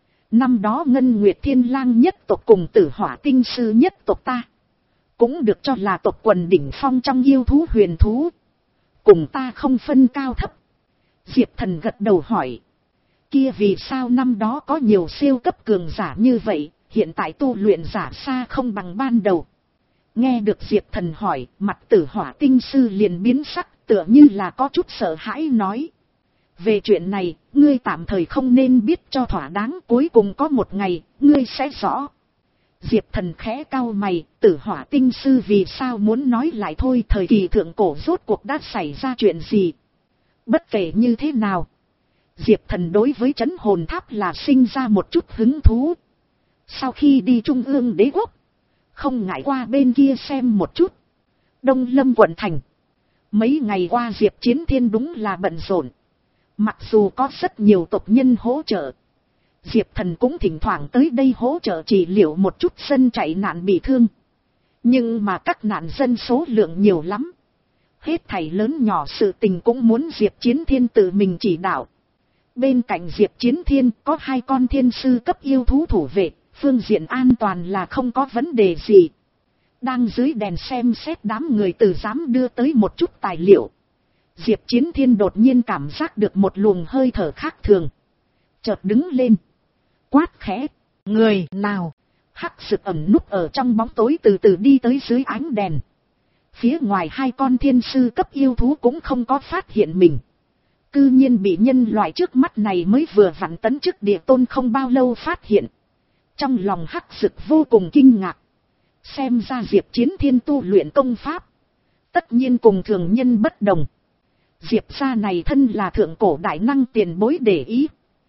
Năm đó ngân nguyệt thiên lang nhất tộc cùng Tử Hỏa Tinh Sư nhất tộc ta, cũng được cho là tộc quần đỉnh phong trong yêu thú huyền thú. Cùng ta không phân cao thấp. Diệp Thần gật đầu hỏi. Kia vì sao năm đó có nhiều siêu cấp cường giả như vậy, hiện tại tu luyện giả xa không bằng ban đầu? Nghe được Diệp Thần hỏi, mặt Tử Hỏa Tinh Sư liền biến sắc, tựa như là có chút sợ hãi nói. Về chuyện này, ngươi tạm thời không nên biết cho thỏa đáng, cuối cùng có một ngày, ngươi sẽ rõ. Diệp Thần khẽ cau mày, Tử Hỏa Tinh Sư vì sao muốn nói lại thôi, thời kỳ thượng cổ rốt cuộc đã xảy ra chuyện gì? Bất kể như thế nào, Diệp Thần đối với trấn hồn tháp là sinh ra một chút hứng thú. Sau khi đi Trung ương Đế Quốc, không ngại qua bên kia xem một chút. Đông Lâm quận thành, mấy ngày qua Diệp Chiến Thiên đúng là bận rộn. Mặc dù có rất nhiều tộc nhân hỗ trợ, Diệp Thần cũng thỉnh thoảng tới đây hỗ trợ trị liệu một chút dân chạy nạn bị thương. Nhưng mà các nạn dân số lượng nhiều lắm. Hết thảy lớn nhỏ sự tình cũng muốn Diệp Chiến Thiên tự mình chỉ đạo. Bên cạnh Diệp Chiến Thiên có hai con thiên sư cấp yêu thú thủ vệ, phương diện an toàn là không có vấn đề gì. Đang dưới đèn xem xét đám người từ dám đưa tới một chút tài liệu. Diệp Chiến Thiên đột nhiên cảm giác được một luồng hơi thở khác thường. Chợt đứng lên. Quát khẽ. Người nào? Hắc sực ẩn núp ở trong bóng tối từ từ đi tới dưới ánh đèn. Phía ngoài hai con thiên sư cấp yêu thú cũng không có phát hiện mình. Cư nhiên bị nhân loại trước mắt này mới vừa vặn tấn chức địa tôn không bao lâu phát hiện. Trong lòng hắc sực vô cùng kinh ngạc. Xem ra Diệp Chiến Thiên tu luyện công pháp. Tất nhiên cùng thường nhân bất đồng. Diệp gia này thân là thượng cổ đại năng tiền bối để ý.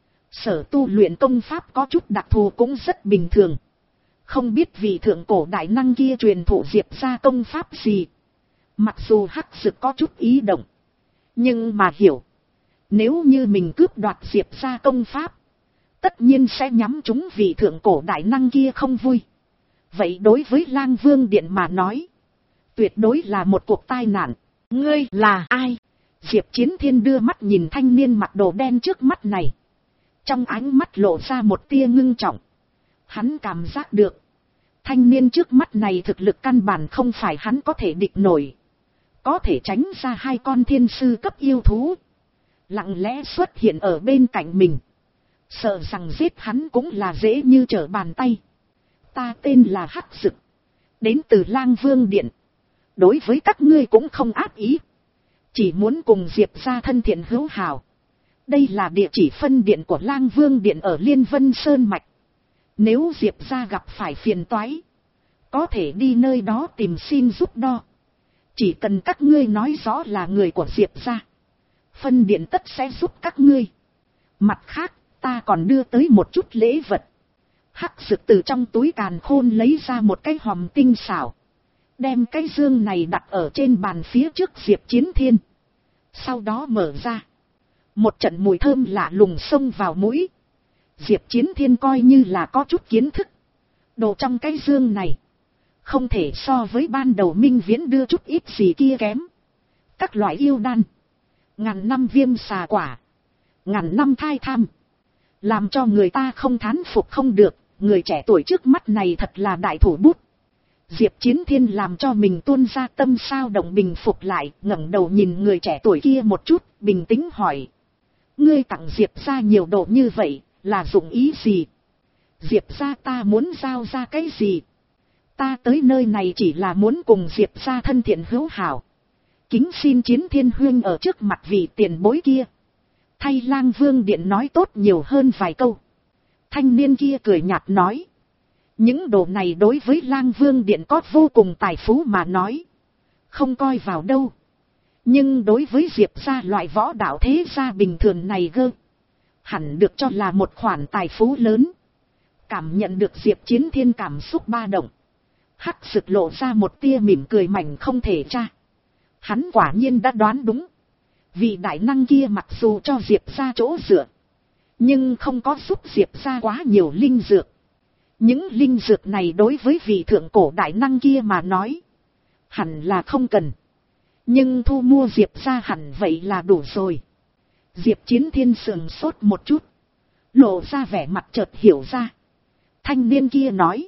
Sở tu luyện công pháp có chút đặc thù cũng rất bình thường. Không biết vị thượng cổ đại năng kia truyền thụ Diệp gia công pháp gì. Mặc dù hắc sực có chút ý động. Nhưng mà hiểu. Nếu như mình cướp đoạt Diệp gia công pháp. Tất nhiên sẽ nhắm trúng vị thượng cổ đại năng kia không vui. Vậy đối với Lang Vương Điện mà nói. Tuyệt đối là một cuộc tai nạn. Ngươi là ai? Diệp Chiến Thiên đưa mắt nhìn thanh niên mặc đồ đen trước mắt này. Trong ánh mắt lộ ra một tia ngưng trọng. Hắn cảm giác được. Thanh niên trước mắt này thực lực căn bản không phải hắn có thể địch nổi. Có thể tránh ra hai con thiên sư cấp yêu thú. Lặng lẽ xuất hiện ở bên cạnh mình. Sợ rằng giết hắn cũng là dễ như trở bàn tay. Ta tên là Hắc Sực. Đến từ Lang Vương Điện. Đối với các ngươi cũng không ác ý. Chỉ muốn cùng Diệp gia thân thiện hữu hảo. Đây là địa chỉ phân điện của Lang Vương Điện ở Liên Vân Sơn Mạch. Nếu Diệp gia gặp phải phiền toái. Có thể đi nơi đó tìm xin giúp đo. Chỉ cần các ngươi nói rõ là người của Diệp gia. Phân điện tất sẽ giúp các ngươi. Mặt khác, ta còn đưa tới một chút lễ vật. Hắc Sực từ trong túi càn khôn lấy ra một cái hòm tinh xảo. Đem cái dương này đặt ở trên bàn phía trước Diệp Chiến Thiên. Sau đó mở ra. Một trận mùi thơm lạ lùng xông vào mũi. Diệp Chiến Thiên coi như là có chút kiến thức. Đồ trong cái dương này. Không thể so với ban đầu Minh Viễn đưa chút ít gì kia kém. Các loại yêu đan. Ngàn năm viêm xà quả. Ngàn năm thai tham. Làm cho người ta không thán phục không được. Người trẻ tuổi trước mắt này thật là đại thủ bút. Diệp Chiến Thiên làm cho mình tuôn ra tâm sao động bình phục lại. ngẩng đầu nhìn người trẻ tuổi kia một chút. Bình tĩnh hỏi. Ngươi tặng Diệp gia nhiều đồ như vậy. Là dụng ý gì? Diệp gia ta muốn giao ra cái gì? Ta tới nơi này chỉ là muốn cùng Diệp gia thân thiện hữu hảo. Kính xin Chiến Thiên huynh ở trước mặt vị tiền bối kia. Thay Lang Vương Điện nói tốt nhiều hơn vài câu. Thanh niên kia cười nhạt nói. Những đồ này đối với Lang Vương Điện có vô cùng tài phú mà nói. Không coi vào đâu. Nhưng đối với Diệp gia loại võ đạo thế gia bình thường này gơ. Hẳn được cho là một khoản tài phú lớn. Cảm nhận được Diệp Chiến Thiên cảm xúc ba động. Hắc Sực lộ ra một tia mỉm cười mảnh không thể tra. Hắn quả nhiên đã đoán đúng. Vị đại năng kia mặc dù cho Diệp gia chỗ dựa. Nhưng không có giúp Diệp gia quá nhiều linh dược. Những linh dược này đối với vị thượng cổ đại năng kia mà nói. Hẳn là không cần. Nhưng thu mua Diệp gia hẳn vậy là đủ rồi. Diệp Chiến Thiên sườn sốt một chút. Lộ ra vẻ mặt chợt hiểu ra. Thanh niên kia nói.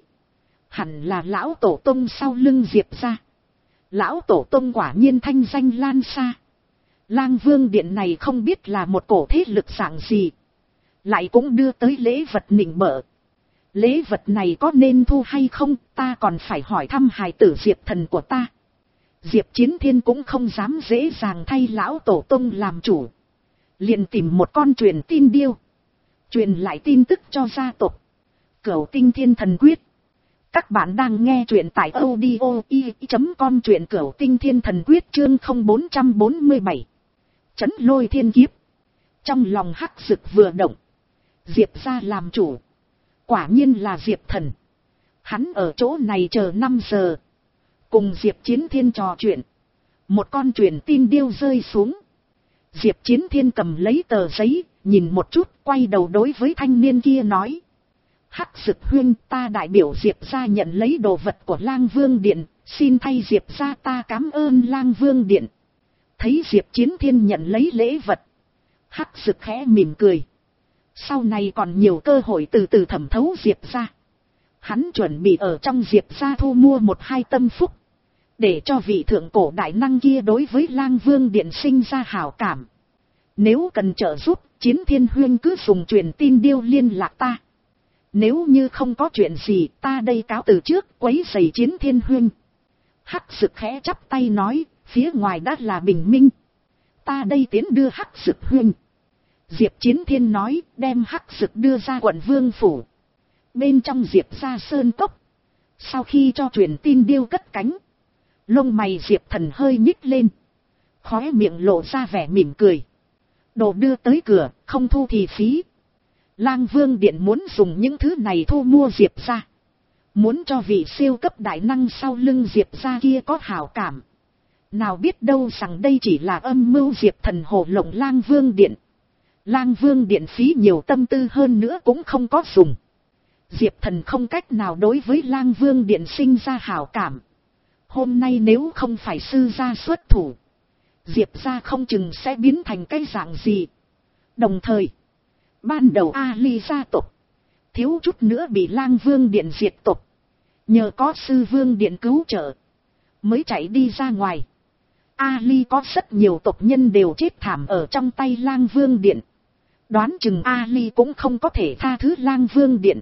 Hẳn là lão tổ tông sau lưng Diệp gia. Lão tổ tông quả nhiên thanh danh lan xa. Lang Vương Điện này không biết là một cổ thế lực dạng gì. Lại cũng đưa tới lễ vật nịnh bợ. Lễ vật này có nên thu hay không, ta còn phải hỏi thăm hài tử Diệp Thần của ta. Diệp Chiến Thiên cũng không dám dễ dàng thay lão tổ tông làm chủ. Liền tìm một con truyền tin điêu. Truyền lại tin tức cho gia tộc. Cửu Tinh Thiên Thần Quyết. Các bạn đang nghe truyện tại audio i chấm com truyện Cửu Tinh Thiên Thần Quyết chương không bốn bốn bảy. Chấn lôi thiên kiếp. Trong lòng Hắc Sực vừa động. Diệp gia làm chủ. Quả nhiên là Diệp Thần. Hắn ở chỗ này chờ năm giờ. Cùng Diệp Chiến Thiên trò chuyện. Một con truyền tin điêu rơi xuống. Diệp Chiến Thiên cầm lấy tờ giấy, nhìn một chút, quay đầu đối với thanh niên kia nói. Hắc Dực huynh, ta đại biểu Diệp gia nhận lấy đồ vật của Lang Vương Điện, xin thay Diệp gia ta cảm ơn Lang Vương Điện. Thấy Diệp Chiến Thiên nhận lấy lễ vật, Hắc Dực khẽ mỉm cười. Sau này còn nhiều cơ hội từ từ thẩm thấu Diệp gia. Hắn chuẩn bị ở trong Diệp gia thu mua một hai tâm phúc, để cho vị thượng cổ đại năng kia đối với Lang Vương Điện sinh ra hảo cảm. Nếu cần trợ giúp, Chiến Thiên huynh cứ dùng truyền tin điêu liên lạc ta. Nếu như không có chuyện gì, ta đây cáo từ trước, quấy rầy Chiến Thiên huynh. Hắc Dực khẽ chắp tay nói, phía ngoài đã là bình minh. Ta đây tiến đưa Hắc Dực huynh. Diệp Chiến Thiên nói, đem Hắc Dực đưa ra quận Vương phủ. Bên trong Diệp gia sơn cốc. Sau khi cho truyền tin điêu cất cánh, lông mày Diệp Thần hơi nhích lên, khóe miệng lộ ra vẻ mỉm cười. Đồ đưa tới cửa, không thu thì phí. Lang Vương Điện muốn dùng những thứ này thu mua Diệp gia, muốn cho vị siêu cấp đại năng sau lưng Diệp gia kia có hảo cảm. Nào biết đâu rằng đây chỉ là âm mưu Diệp Thần hồ lộng Lang Vương Điện. Lang Vương Điện phí nhiều tâm tư hơn nữa cũng không có dùng. Diệp Thần không cách nào đối với Lang Vương Điện sinh ra hảo cảm. Hôm nay nếu không phải sư gia xuất thủ, Diệp gia không chừng sẽ biến thành cái dạng gì. Đồng thời, ban đầu Ali gia tộc thiếu chút nữa bị Lang Vương Điện diệt tộc. Nhờ có sư Vương Điện cứu trợ, mới chạy đi ra ngoài. Ali có rất nhiều tộc nhân đều chết thảm ở trong tay Lang Vương Điện. Đoán chừng Ali cũng không có thể tha thứ Lang Vương Điện.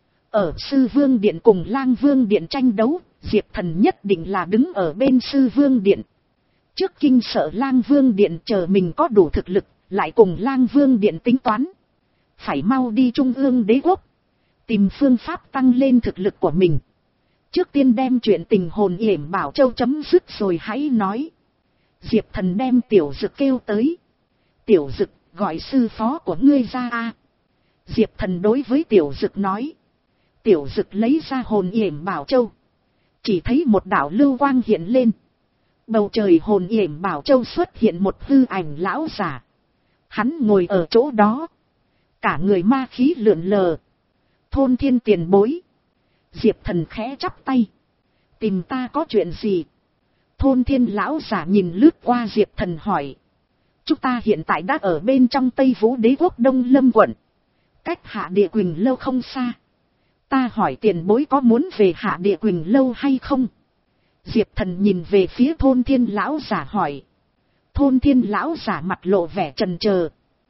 Ở sư Vương Điện cùng Lang Vương Điện tranh đấu, Diệp Thần nhất định là đứng ở bên sư Vương Điện. Trước kinh sợ Lang Vương Điện chờ mình có đủ thực lực, lại cùng Lang Vương Điện tính toán. Phải mau đi Trung ương Đế quốc, tìm phương pháp tăng lên thực lực của mình. Trước tiên đem chuyện tình hồn yểm Bảo Châu chấm dứt rồi hãy nói. Diệp Thần đem Tiểu Dực kêu tới. Tiểu Dực, gọi sư phó của ngươi ra a. Diệp Thần đối với Tiểu Dực nói. Tiểu Dực lấy ra hồn yểm Bảo Châu. Chỉ thấy một đạo lưu quang hiện lên. Bầu trời hồn yểm Bảo Châu xuất hiện một hư ảnh lão giả. Hắn ngồi ở chỗ đó, cả người ma khí lượn lờ. Thôn Thiên tiền bối. Diệp Thần khẽ chắp tay. Tìm ta có chuyện gì? Thôn Thiên lão giả nhìn lướt qua Diệp Thần hỏi. Chúng ta hiện tại đã ở bên trong Tây Vũ Đế quốc Đông Lâm quận, cách Hạ Địa Quỳnh lâu không xa. Ta hỏi tiền bối có muốn về Hạ Địa Quỳnh lâu hay không? Diệp Thần nhìn về phía Thôn Thiên lão giả hỏi. Thôn Thiên lão giả mặt lộ vẻ chần chờ.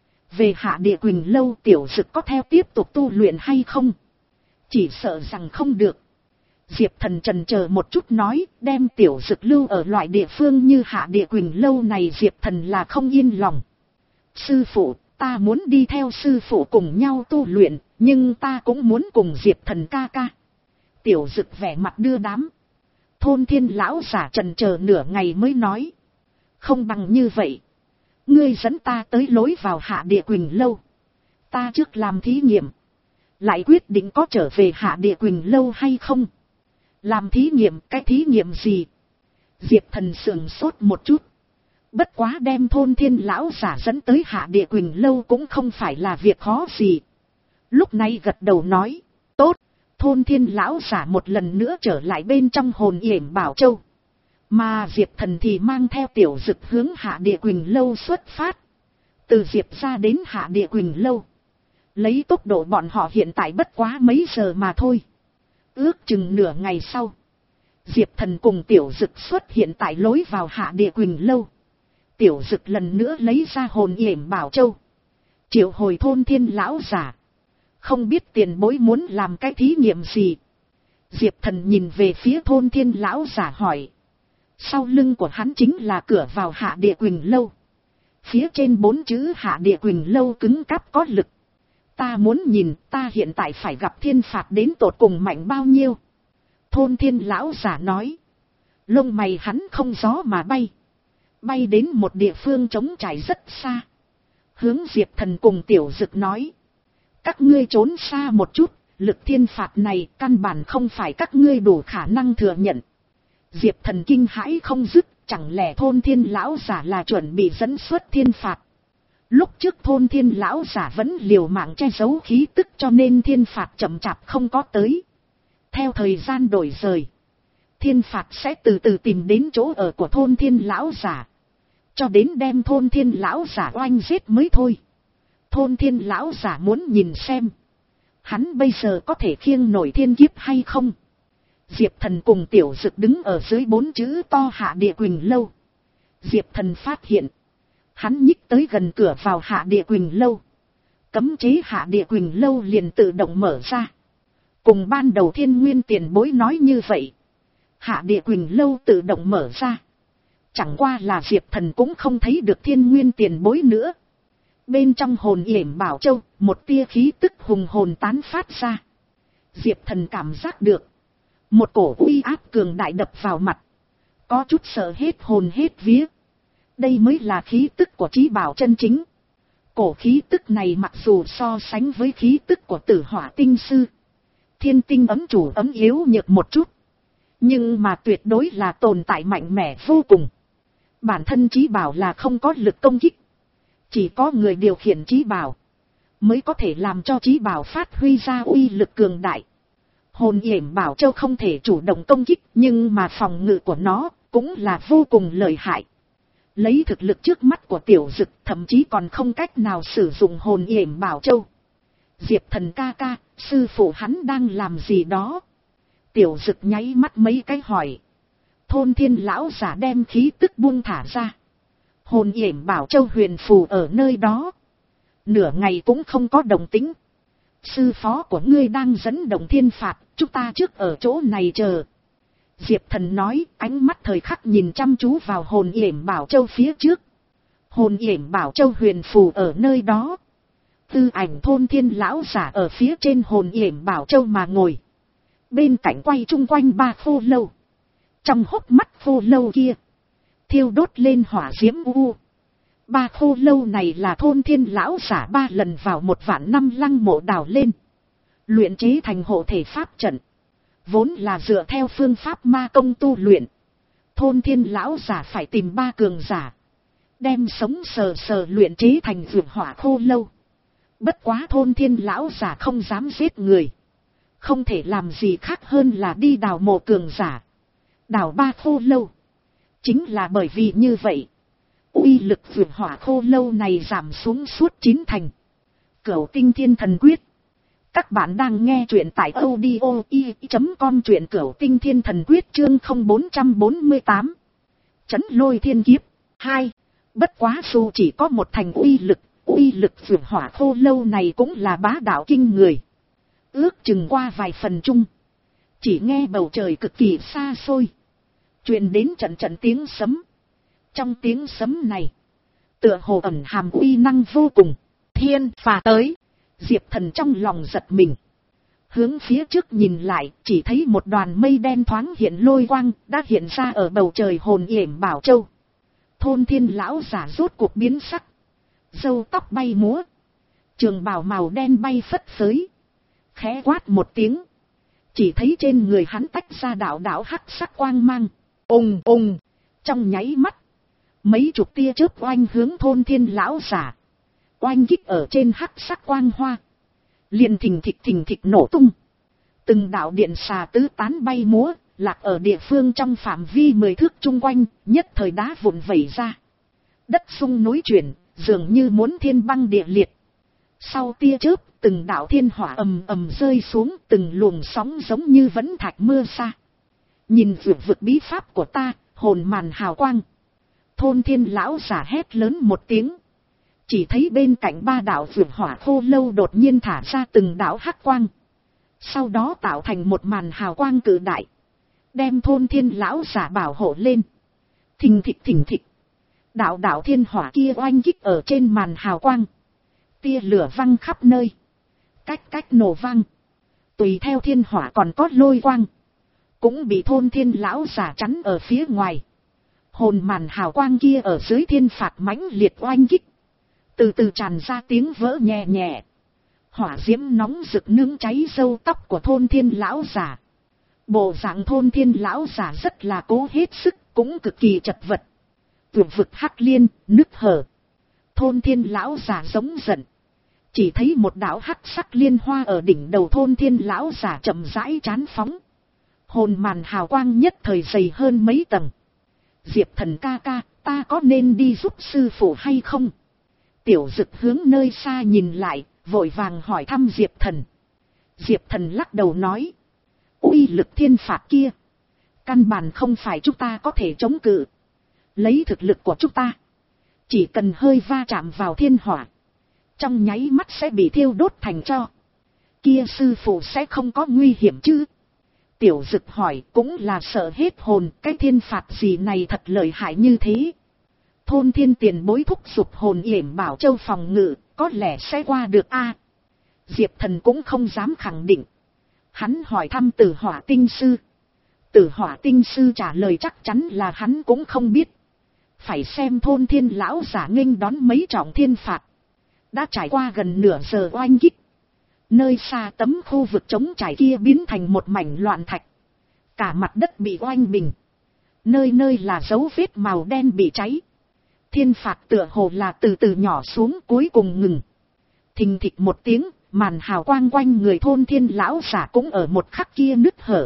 Về Hạ Địa Quỳnh lâu Tiểu Dực có theo tiếp tục tu luyện hay không? Chỉ sợ rằng không được. Diệp Thần chần chờ một chút nói, đem Tiểu Dực lưu ở loại địa phương như Hạ Địa Quỳnh lâu này Diệp Thần là không yên lòng. Sư phụ, ta muốn đi theo sư phụ cùng nhau tu luyện, nhưng ta cũng muốn cùng Diệp Thần ca ca. Tiểu Dực vẻ mặt đưa đám. Thôn Thiên lão giả chần chờ nửa ngày mới nói. Không bằng như vậy. Ngươi dẫn ta tới lối vào Hạ Địa Quỳnh lâu. Ta trước làm thí nghiệm, lại quyết định có trở về Hạ Địa Quỳnh lâu hay không. Làm thí nghiệm, cái thí nghiệm gì? Diệp Thần sườn sốt một chút. Bất quá đem Thôn Thiên lão giả dẫn tới Hạ Địa Quỳnh lâu cũng không phải là việc khó gì. Lúc này gật đầu nói, tốt. Thôn Thiên lão giả một lần nữa trở lại bên trong hồn yểm Bảo Châu. Mà Diệp Thần thì mang theo Tiểu Dực hướng Hạ Địa Quỳnh lâu xuất phát. Từ Diệp ra đến Hạ Địa Quỳnh lâu, lấy tốc độ bọn họ hiện tại bất quá mấy giờ mà thôi. Ước chừng nửa ngày sau, Diệp Thần cùng Tiểu Dực xuất hiện tại lối vào Hạ Địa Quỳnh lâu. Tiểu Dực lần nữa lấy ra hồn yểm Bảo Châu, triệu hồi Thôn Thiên lão giả. Không biết tiền bối muốn làm cái thí nghiệm gì? Diệp Thần nhìn về phía Thôn Thiên lão giả hỏi. Sau lưng của hắn chính là cửa vào Hạ Địa Quỳnh lâu. Phía trên bốn chữ Hạ Địa Quỳnh lâu cứng cáp có lực. Ta muốn nhìn ta hiện tại phải gặp thiên phạt đến tột cùng mạnh bao nhiêu. Thôn Thiên lão giả nói. Lông mày hắn không gió mà bay. Bay đến một địa phương trống trải rất xa. Hướng Diệp Thần cùng Tiểu Dực nói. Các ngươi trốn xa một chút. Lực thiên phạt này căn bản không phải các ngươi đủ khả năng thừa nhận. Diệp Thần kinh hãi không dứt. Chẳng lẽ Thôn Thiên lão giả là chuẩn bị dẫn xuất thiên phạt? Lúc trước thôn thiên lão giả vẫn liều mạng che giấu khí tức cho nên thiên phạt chậm chạp không có tới. Theo thời gian đổi rời, thiên phạt sẽ từ từ tìm đến chỗ ở của thôn thiên lão giả, cho đến đem thôn thiên lão giả oanh giết mới thôi. Thôn thiên lão giả muốn nhìn xem, hắn bây giờ có thể khiêng nổi thiên kiếp hay không. Diệp Thần cùng Tiểu Dực đứng ở dưới bốn chữ to Hạ Địa Quỳnh Lâu. Diệp Thần phát hiện, hắn nhích tới gần cửa vào Hạ Địa Quỳnh Lâu, cấm chế Hạ Địa Quỳnh Lâu liền tự động mở ra. Cùng ban đầu Thiên Nguyên tiền bối nói như vậy, Hạ Địa Quỳnh Lâu tự động mở ra. Chẳng qua là Diệp Thần cũng không thấy được Thiên Nguyên tiền bối nữa. Bên trong hồn yểm bảo châu, một tia khí tức hùng hồn tán phát ra. Diệp Thần cảm giác được một cổ uy áp cường đại đập vào mặt, có chút sợ hết hồn hết vía. Đây mới là khí tức của chí bảo chân chính. Cổ khí tức này mặc dù so sánh với khí tức của Tử Hỏa tinh sư, Thiên tinh ấm chủ ấm yếu nhược một chút, nhưng mà tuyệt đối là tồn tại mạnh mẽ vô cùng. Bản thân chí bảo là không có lực công kích, chỉ có người điều khiển chí bảo mới có thể làm cho chí bảo phát huy ra uy lực cường đại. Hồn yểm bảo châu không thể chủ động công kích, nhưng mà phòng ngự của nó cũng là vô cùng lợi hại. Lấy thực lực trước mắt của Tiểu Dực, thậm chí còn không cách nào sử dụng hồn yểm bảo châu. Diệp Thần ca ca, sư phụ hắn đang làm gì đó? Tiểu Dực nháy mắt mấy cái hỏi. Thôn thiên lão giả đem khí tức buông thả ra. Hồn yểm bảo châu huyền phù ở nơi đó, nửa ngày cũng không có động tĩnh. Sư phó của ngươi đang dẫn động thiên phạt, chúng ta trước ở chỗ này chờ. Diệp Thần nói, ánh mắt thời khắc nhìn chăm chú vào hồn yểm bảo châu phía trước. Hồn yểm bảo châu huyền phù ở nơi đó. Tư ảnh thôn thiên lão giả ở phía trên hồn yểm bảo châu mà ngồi. Bên cạnh quay chung quanh ba khô lâu. Trong hốc mắt khô lâu kia, thiêu đốt lên hỏa diễm u. Ba khô lâu này là thôn thiên lão giả ba lần vào một vạn năm lăng mộ đào lên, luyện chế thành hộ thể pháp trận. Vốn là dựa theo phương pháp ma công tu luyện. Thôn thiên lão giả phải tìm ba cường giả, đem sống sờ sờ luyện chế thành vượt hỏa khô lâu. Bất quá thôn thiên lão giả không dám giết người, không thể làm gì khác hơn là đi đào mộ cường giả, đào ba khô lâu. Chính là bởi vì như vậy, uy lực vượt hỏa khô lâu này giảm xuống suốt chín thành. Cửu Tinh Thiên Thần Quyết. Các bạn đang nghe truyện tại audio i chấm com, truyện Cửu Tinh Thiên Thần Quyết chương không bốn bốn tám. Chấn lôi thiên kiếp. hai. Bất quá dù chỉ có một thành uy lực, uy lực vượt hỏa khô lâu này cũng là bá đạo kinh người. Ước chừng qua vài phần chung, chỉ nghe bầu trời cực kỳ xa xôi truyền đến trận trận tiếng sấm. Trong tiếng sấm này, tựa hồ ẩn hàm uy năng vô cùng. Thiên phạt tới. Diệp Thần trong lòng giật mình, hướng phía trước nhìn lại, chỉ thấy một đoàn mây đen thoáng hiện lôi quang đã hiện ra ở bầu trời hồn yểm bảo châu. Thôn thiên lão giả rốt cuộc biến sắc, râu tóc bay múa, trường bào màu đen bay phất phới, khẽ quát một tiếng, chỉ thấy trên người hắn tách ra đạo đạo hắc sắc quang mang. Ùng ùng, trong nháy mắt, mấy chục tia chớp oanh hướng thôn thiên lão giả, oanh kích ở trên hắc sắc quang hoa, liền thình thịch thình thịch nổ tung. Từng đạo điện xà tứ tán bay múa, lạc ở địa phương trong phạm vi mười thước chung quanh, nhất thời đá vụn vẩy ra. Đất sung núi chuyển, dường như muốn thiên băng địa liệt. Sau tia chớp, từng đạo thiên hỏa ầm ầm rơi xuống, từng luồng sóng giống như vẫn thạch mưa xa. Nhìn vượt vực bí pháp của ta, hồn màn hào quang. Thôn thiên lão giả hét lớn một tiếng. Chỉ thấy bên cạnh ba đạo vượt hỏa khô lâu đột nhiên thả ra từng đạo hắc quang. Sau đó tạo thành một màn hào quang cự đại, đem thôn thiên lão giả bảo hộ lên. Thình thịch thình thịch, đạo đạo thiên hỏa kia oanh kích ở trên màn hào quang. Tia lửa văng khắp nơi, cách cách nổ vang. Tùy theo thiên hỏa còn có lôi quang, cũng bị thôn thiên lão giả chắn ở phía ngoài. Hồn màn hào quang kia ở dưới thiên phạt mãnh liệt oanh kích, từ từ tràn ra tiếng vỡ nhẹ nhẹ. Hỏa diễm nóng rực nướng cháy râu tóc của thôn thiên lão giả. Bộ dạng thôn thiên lão giả rất là cố hết sức, cũng cực kỳ chật vật. Tuyệt vực hắc liên, nứt hở. thôn thiên lão giả giống giận. Chỉ thấy một đạo hắc sắc liên hoa ở đỉnh đầu thôn thiên lão giả chậm rãi chán phóng. Hồn màn hào quang nhất thời dày hơn mấy tầng. Diệp Thần ca ca, ta có nên đi giúp sư phụ hay không? Tiểu Dực hướng nơi xa nhìn lại, vội vàng hỏi thăm Diệp Thần. Diệp Thần lắc đầu nói. Uy lực thiên phạt kia, căn bản không phải chúng ta có thể chống cự. Lấy thực lực của chúng ta, chỉ cần hơi va chạm vào thiên hỏa, trong nháy mắt sẽ bị thiêu đốt thành tro. Kia sư phụ sẽ không có nguy hiểm chứ? Tiểu Dực hỏi. Cũng là sợ hết hồn, cái thiên phạt gì này thật lợi hại như thế. Thôn thiên tiền bối thúc giục hồn yểm bảo châu phòng ngự, có lẽ sẽ qua được a. Diệp Thần cũng không dám khẳng định. Hắn hỏi thăm Tử Hỏa tinh sư. Tử Hỏa tinh sư trả lời chắc chắn là hắn cũng không biết. Phải xem thôn thiên lão giả nghênh đón mấy trọng thiên phạt. Đã trải qua gần nửa giờ oanh kích. Nơi xa tấm khu vực trống trải kia biến thành một mảnh loạn thạch. Cả mặt đất bị oanh bình. Nơi nơi là dấu vết màu đen bị cháy. Thiên phạt tựa hồ là từ từ nhỏ xuống cuối cùng ngừng. Thình thịch một tiếng, màn hào quang quanh người thôn thiên lão giả cũng ở một khắc kia nứt hở.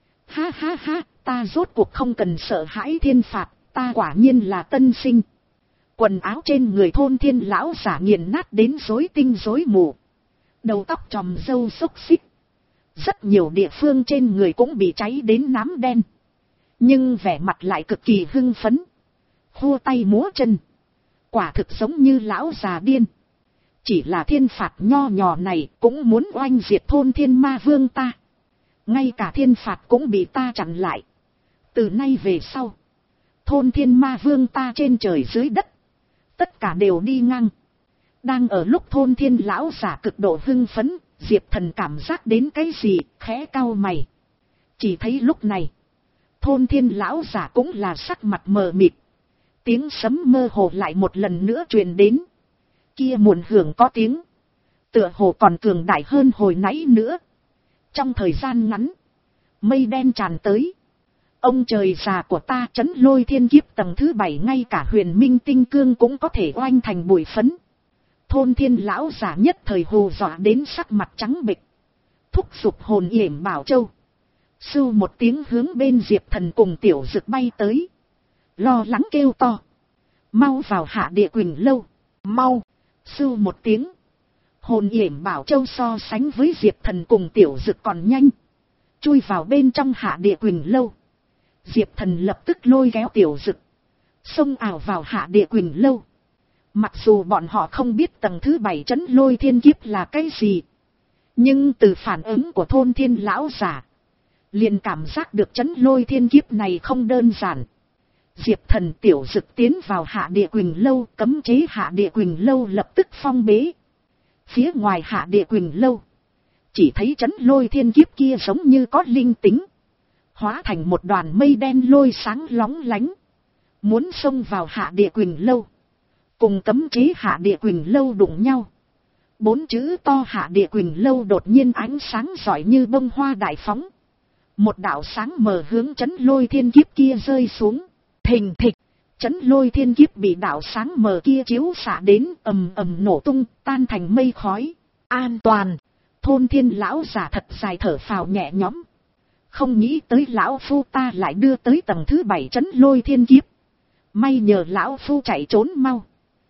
Ha ha ha, ta rốt cuộc không cần sợ hãi thiên phạt, ta quả nhiên là tân sinh. Quần áo trên người thôn thiên lão giả nghiền nát đến rối tinh rối mù. Đầu tóc tròm râu xốc xích. Rất nhiều địa phương trên người cũng bị cháy đến nám đen. Nhưng vẻ mặt lại cực kỳ hưng phấn. Khua tay múa chân. Quả thực giống như lão già điên. Chỉ là thiên phạt nho nhỏ này cũng muốn oanh diệt thôn thiên ma vương ta. Ngay cả thiên phạt cũng bị ta chặn lại. Từ nay về sau, thôn thiên ma vương ta trên trời dưới đất, tất cả đều đi ngang. Đang ở lúc thôn thiên lão giả cực độ hưng phấn, Diệp Thần cảm giác đến cái gì, khẽ cau mày. Chỉ thấy lúc này, thôn thiên lão giả cũng là sắc mặt mờ mịt. Tiếng sấm mơ hồ lại một lần nữa truyền đến. Kia muộn hưởng có tiếng, tựa hồ còn cường đại hơn hồi nãy nữa. Trong thời gian ngắn, mây đen tràn tới. Ông trời già của ta, Trấn Lôi Thiên Kiếp tầng thứ bảy, ngay cả Huyền Minh Tinh Cương cũng có thể oanh thành bụi phấn. Thôn thiên lão giả nhất thời hù dọa đến sắc mặt trắng bệch. Thúc giục hồn yểm bảo châu. Sưu một tiếng hướng bên Diệp Thần cùng Tiểu Dực bay tới. Lo lắng kêu to. Mau vào Hạ Địa Quỳnh Lâu. Mau. Sưu một tiếng. Hồn yểm bảo châu so sánh với Diệp Thần cùng Tiểu Dực còn nhanh. Chui vào bên trong Hạ Địa Quỳnh Lâu. Diệp Thần lập tức lôi kéo Tiểu Dực, xông ảo vào Hạ Địa Quỳnh Lâu. Mặc dù bọn họ không biết tầng thứ bảy Trấn Lôi Thiên Kiếp là cái gì, nhưng từ phản ứng của thôn thiên lão giả, liền cảm giác được Trấn Lôi Thiên Kiếp này không đơn giản. Diệp Thần Tiểu Dực tiến vào Hạ Địa Quỳnh Lâu, cấm chế Hạ Địa Quỳnh Lâu lập tức phong bế. Phía ngoài Hạ Địa Quỳnh Lâu, chỉ thấy Trấn Lôi Thiên Kiếp kia giống như có linh tính, hóa thành một đoàn mây đen lôi sáng lóng lánh, muốn xông vào Hạ Địa Quỳnh Lâu, cùng cấm chế Hạ Địa Quỳnh Lâu đụng nhau. Bốn chữ to Hạ Địa Quỳnh Lâu đột nhiên ánh sáng rọi như bông hoa đại phóng. Một đạo sáng mờ hướng Trấn Lôi Thiên Kiếp kia rơi xuống. Thình thịch, Trấn Lôi Thiên Kiếp bị đạo sáng mờ kia chiếu xạ đến, ầm ầm nổ tung, tan thành mây khói. An toàn. Thôn thiên lão giả thật dài thở phào nhẹ nhõm. Không nghĩ tới lão phu ta lại đưa tới tầng thứ bảy Trấn Lôi Thiên Kiếp. May nhờ lão phu chạy trốn mau.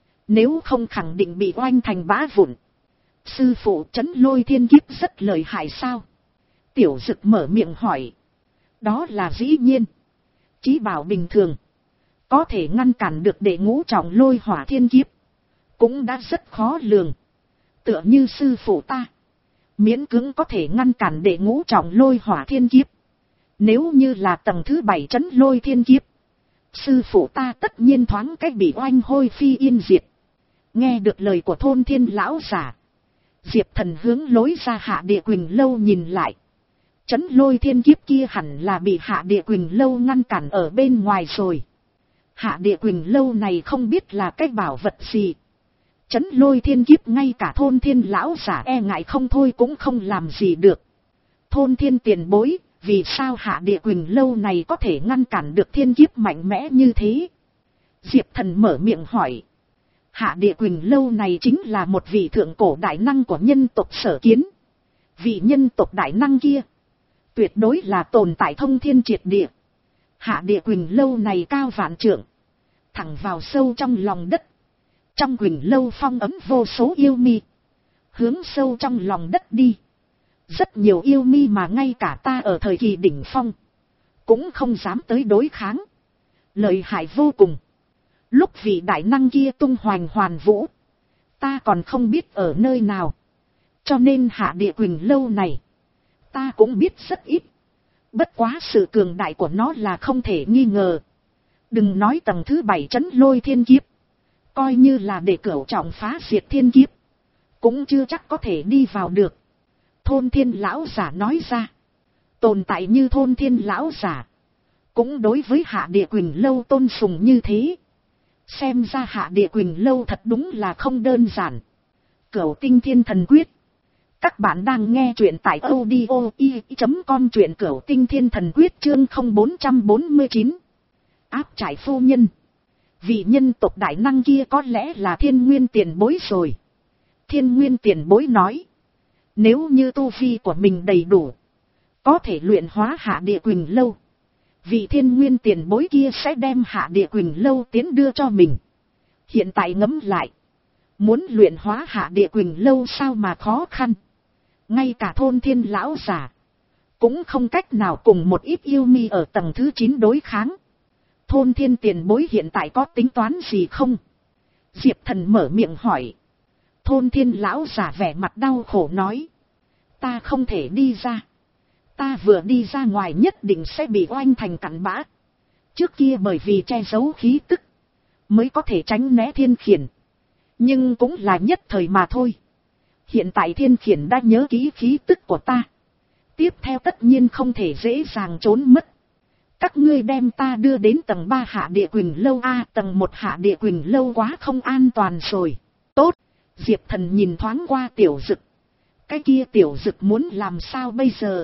Nếu không khẳng định bị oanh thành bã vụn. Sư phụ, Trấn Lôi Thiên Kiếp rất lợi hại sao? Tiểu Dực mở miệng hỏi. Đó là dĩ nhiên. Chí bảo bình thường, có thể ngăn cản được đệ ngũ trọng Lôi Hỏa Thiên Kiếp, cũng đã rất khó lường. Tựa như sư phụ ta, miễn cưỡng có thể ngăn cản đệ ngũ trọng Lôi Hỏa Thiên Kiếp. Nếu như là tầng thứ bảy Trấn Lôi Thiên Kiếp, sư phụ ta tất nhiên thoáng cách bị oanh hôi phi yên diệt. Nghe được lời của thôn thiên lão giả, Diệp Thần hướng lối ra Hạ Địa Quỳnh Lâu nhìn lại. Trấn Lôi Thiên Kiếp kia hẳn là bị Hạ Địa Quỳnh Lâu ngăn cản ở bên ngoài rồi. Hạ Địa Quỳnh Lâu này không biết là cái bảo vật gì. Trấn Lôi Thiên Kiếp ngay cả thôn thiên lão giả e ngại không thôi cũng không làm gì được. Thôn thiên tiền bối, vì sao Hạ Địa Quỳnh Lâu này có thể ngăn cản được thiên kiếp mạnh mẽ như thế? Diệp Thần mở miệng hỏi. Hạ Địa Quỳnh Lâu này chính là một vị thượng cổ đại năng của nhân tộc Sở Kiến. Vị nhân tộc đại năng kia tuyệt đối là tồn tại thông thiên triệt địa. Hạ Địa Quỳnh Lâu này cao vạn trượng, thẳng vào sâu trong lòng đất. Trong Quỳnh Lâu phong ấm vô số yêu mi, hướng sâu trong lòng đất đi. Rất nhiều yêu mi mà ngay cả ta ở thời kỳ đỉnh phong cũng không dám tới đối kháng. Lợi hại vô cùng. Lúc vị đại năng kia tung hoành hoàn vũ, ta còn không biết ở nơi nào. Cho nên Hạ Địa Quỳnh Lâu này ta cũng biết rất ít. Bất quá sự cường đại của nó là không thể nghi ngờ. Đừng nói tầng thứ bảy trấn lôi thiên kiếp, coi như là để cửu trọng phá diệt thiên kiếp cũng chưa chắc có thể đi vào được. Thôn Thiên lão giả nói ra. Tồn tại như Thôn Thiên lão giả cũng đối với Hạ Địa Quỳnh Lâu tôn sùng như thế. Xem ra Hạ Địa Quỳnh Lâu thật đúng là không đơn giản. Cửu Tinh Thiên Thần Quyết. Các bạn đang nghe truyện tại audio i chấm com, truyện Cửu Tinh Thiên Thần Quyết chương không bốn bốn chín. Áp trải phu nhân. Vị nhân tộc đại năng kia có lẽ là Thiên Nguyên tiền bối rồi. Thiên Nguyên tiền bối nói, nếu như tu vi của mình đầy đủ, có thể luyện hóa Hạ Địa Quỳnh Lâu, vị Thiên Nguyên tiền bối kia sẽ đem Hạ Địa Quỳnh Lâu tiến đưa cho mình. Hiện tại ngẫm lại, muốn luyện hóa Hạ Địa Quỳnh Lâu sao mà khó khăn. Ngay cả Thôn Thiên lão giả cũng không cách nào cùng một ít yêu mi ở tầng thứ chín đối kháng. Thôn Thiên tiền bối hiện tại có tính toán gì không? Diệp Thần mở miệng hỏi. Thôn Thiên lão giả vẻ mặt đau khổ nói, ta không thể đi ra. Ta vừa đi ra ngoài nhất định sẽ bị oanh thành cặn bã. Trước kia bởi vì che giấu khí tức mới có thể tránh né thiên khiển, nhưng cũng là nhất thời mà thôi. Hiện tại thiên khiển đã nhớ kỹ khí tức của ta, tiếp theo tất nhiên không thể dễ dàng trốn mất. Các ngươi đem ta đưa đến tầng ba Hạ Địa Quỳnh Lâu a, tầng một Hạ Địa Quỳnh Lâu quá không an toàn rồi. Tốt. Diệp Thần nhìn thoáng qua Tiểu Dực. Cái kia Tiểu Dực muốn làm sao bây giờ?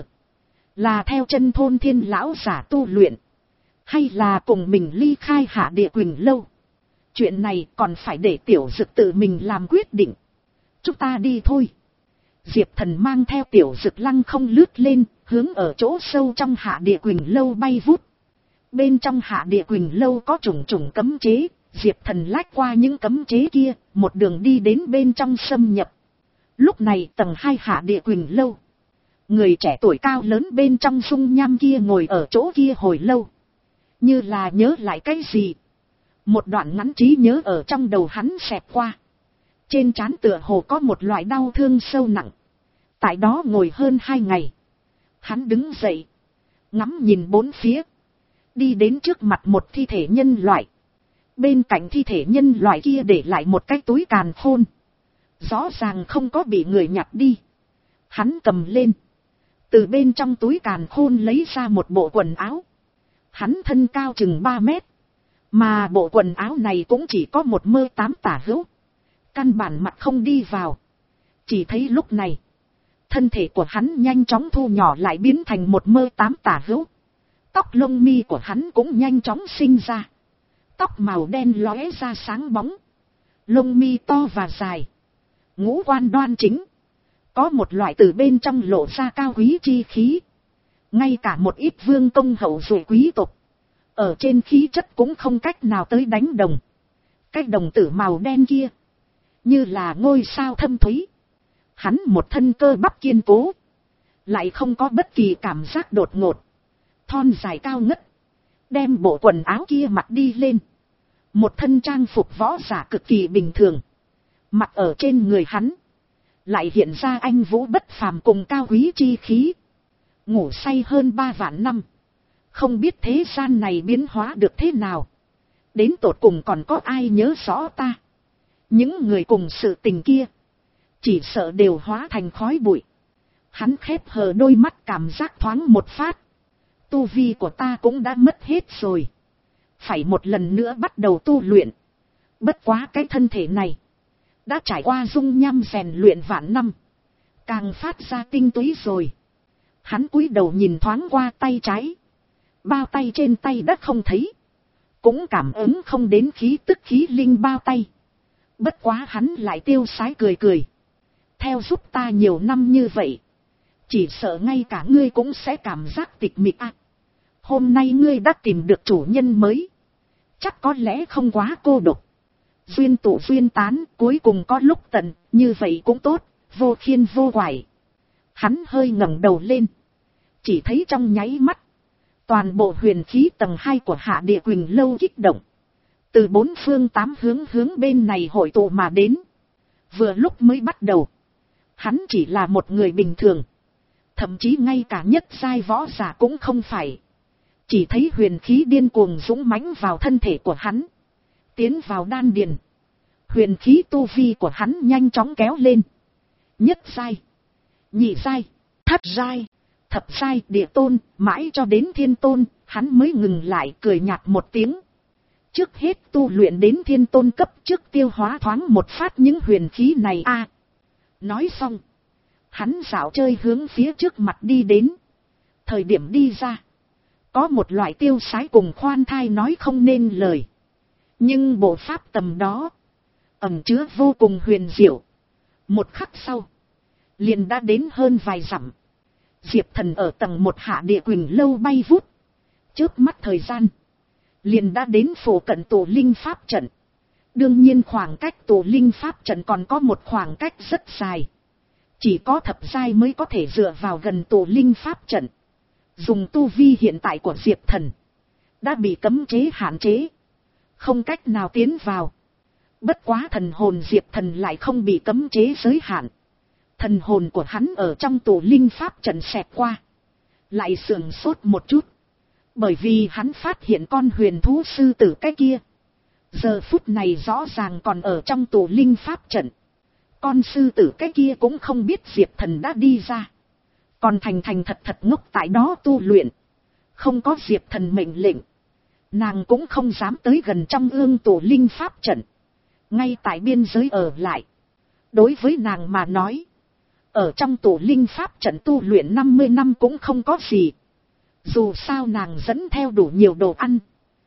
Là theo chân Thôn Thiên lão giả tu luyện, hay là cùng mình ly khai Hạ Địa Quỳnh Lâu? Chuyện này còn phải để Tiểu Dực tự mình làm quyết định. Chúng ta đi thôi. Diệp Thần mang theo Tiểu Dực lăng không lướt lên, hướng ở chỗ sâu trong Hạ Địa Quỳnh Lâu bay vút. Bên trong Hạ Địa Quỳnh Lâu có trùng trùng cấm chế. Diệp Thần lách qua những cấm chế kia, một đường đi đến bên trong xâm nhập. Lúc này tầng hai Hạ Địa Quỳnh Lâu, người trẻ tuổi cao lớn bên trong dung nham kia ngồi ở chỗ kia hồi lâu, như là nhớ lại cái gì. Một đoạn ngắn trí nhớ ở trong đầu hắn xẹt qua. Trên trán tựa hồ có một loại đau thương sâu nặng. Tại đó ngồi hơn hai ngày. Hắn đứng dậy, ngắm nhìn bốn phía, đi đến trước mặt một thi thể nhân loại. Bên cạnh thi thể nhân loại kia để lại một cái túi càn khôn, rõ ràng không có bị người nhặt đi. Hắn cầm lên, từ bên trong túi càn khôn lấy ra một bộ quần áo. Hắn thân cao chừng ba mét, mà bộ quần áo này cũng chỉ có một mơ tám tả hữu, căn bản mặt không đi vào. Chỉ thấy lúc này, thân thể của hắn nhanh chóng thu nhỏ lại biến thành một mơ tám tả hữu. Tóc lông mi của hắn cũng nhanh chóng sinh ra. Tóc màu đen lóe ra sáng bóng, lông mi to và dài, ngũ quan đoan chính, có một loại từ bên trong lộ ra cao quý chi khí. Ngay cả một ít vương công hậu duệ quý tộc, ở trên khí chất cũng không cách nào tới đánh đồng. Cái đồng tử màu đen kia, như là ngôi sao thâm thúy. Hắn một thân cơ bắp kiên cố, lại không có bất kỳ cảm giác đột ngột, thon dài cao ngất. Đem bộ quần áo kia mặc đi lên, một thân trang phục võ giả cực kỳ bình thường, mặc ở trên người hắn, lại hiện ra anh vũ bất phàm cùng cao quý chi khí. Ngủ say hơn ba vạn năm, không biết thế gian này biến hóa được thế nào, đến tột cùng còn có ai nhớ rõ ta. Những người cùng sự tình kia, chỉ sợ đều hóa thành khói bụi. Hắn khép hờ đôi mắt, cảm giác thoáng một phát, tu vi của ta cũng đã mất hết rồi, phải một lần nữa bắt đầu tu luyện. Bất quá cái thân thể này đã trải qua dung nham rèn luyện vạn năm, càng phát ra tinh túy rồi. Hắn cúi đầu nhìn thoáng qua tay trái, bao tay trên tay đã không thấy, cũng cảm ứng không đến khí tức khí linh bao tay. Bất quá hắn lại tiêu sái cười cười. Theo giúp ta nhiều năm như vậy, chỉ sợ ngay cả ngươi cũng sẽ cảm giác tịch mịch à. Hôm nay ngươi đã tìm được chủ nhân mới, chắc có lẽ không quá cô độc. Duyên tụ duyên tán, cuối cùng có lúc tận, như vậy cũng tốt, vô khiên vô quải. Hắn hơi ngẩng đầu lên, chỉ thấy trong nháy mắt, toàn bộ huyền khí tầng hai của Hạ Địa Quỳnh Lâu kích động, từ bốn phương tám hướng hướng bên này hội tụ mà đến. Vừa lúc mới bắt đầu, hắn chỉ là một người bình thường, thậm chí ngay cả nhất giai võ giả cũng không phải. Chỉ thấy huyền khí điên cuồng dũng mãnh vào thân thể của hắn, tiến vào đan điền. Huyền khí tu vi của hắn nhanh chóng kéo lên. Nhất giai, nhị giai, thất giai, thập giai, địa tôn, mãi cho đến thiên tôn, hắn mới ngừng lại, cười nhạt một tiếng. Trước hết tu luyện đến thiên tôn cấp trước, tiêu hóa thoáng một phát những huyền khí này a. À, nói xong, hắn dạo chơi hướng phía trước mặt đi đến. Thời điểm đi ra, có một loại tiêu sái cùng khoan thai nói không nên lời. Nhưng bộ pháp tầm đó, ẩn chứa vô cùng huyền diệu. Một khắc sau, liền đã đến hơn vài dặm. Diệp Thần ở tầng một Hạ Địa Quỳnh Lâu bay vút. Chớp mắt thời gian, liền đã đến phủ cận tổ linh pháp trận. Đương nhiên khoảng cách tổ linh pháp trận còn có một khoảng cách rất dài. Chỉ có thập giai mới có thể dựa vào gần tổ linh pháp trận. Dùng tu vi hiện tại của Diệp Thần, đã bị cấm chế hạn chế, không cách nào tiến vào. Bất quá thần hồn Diệp Thần lại không bị cấm chế giới hạn. Thần hồn của hắn ở trong tổ linh pháp trận xẹt qua, lại sườn sốt một chút. Bởi vì hắn phát hiện con huyền thú sư tử cái kia, giờ phút này rõ ràng còn ở trong tổ linh pháp trận. Con sư tử cái kia cũng không biết Diệp Thần đã đi ra, còn thành thành thật thật ngốc tại đó tu luyện. Không có Diệp Thần mệnh lệnh, nàng cũng không dám tới gần trong ương tổ linh pháp trận. Ngay tại biên giới ở lại. Đối với nàng mà nói, ở trong tổ linh pháp trận tu luyện năm mươi năm cũng không có gì. Dù sao nàng dẫn theo đủ nhiều đồ ăn.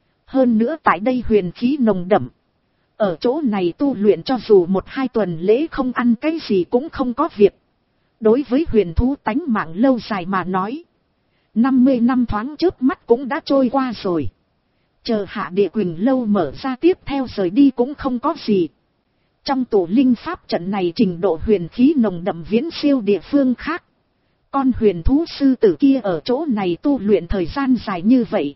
Hơn nữa tại đây huyền khí nồng đậm. Ở chỗ này tu luyện cho dù một hai tuần lễ không ăn cái gì cũng không có việc. Đối với huyền thú tánh mạng lâu dài mà nói, năm mươi năm thoáng chớp mắt cũng đã trôi qua rồi. Chờ Hạ Địa Quỳnh Lâu mở ra tiếp theo rời đi cũng không có gì. Trong tổ linh pháp trận này trình độ huyền khí nồng đậm viễn siêu địa phương khác. Con huyền thú sư tử kia ở chỗ này tu luyện thời gian dài như vậy,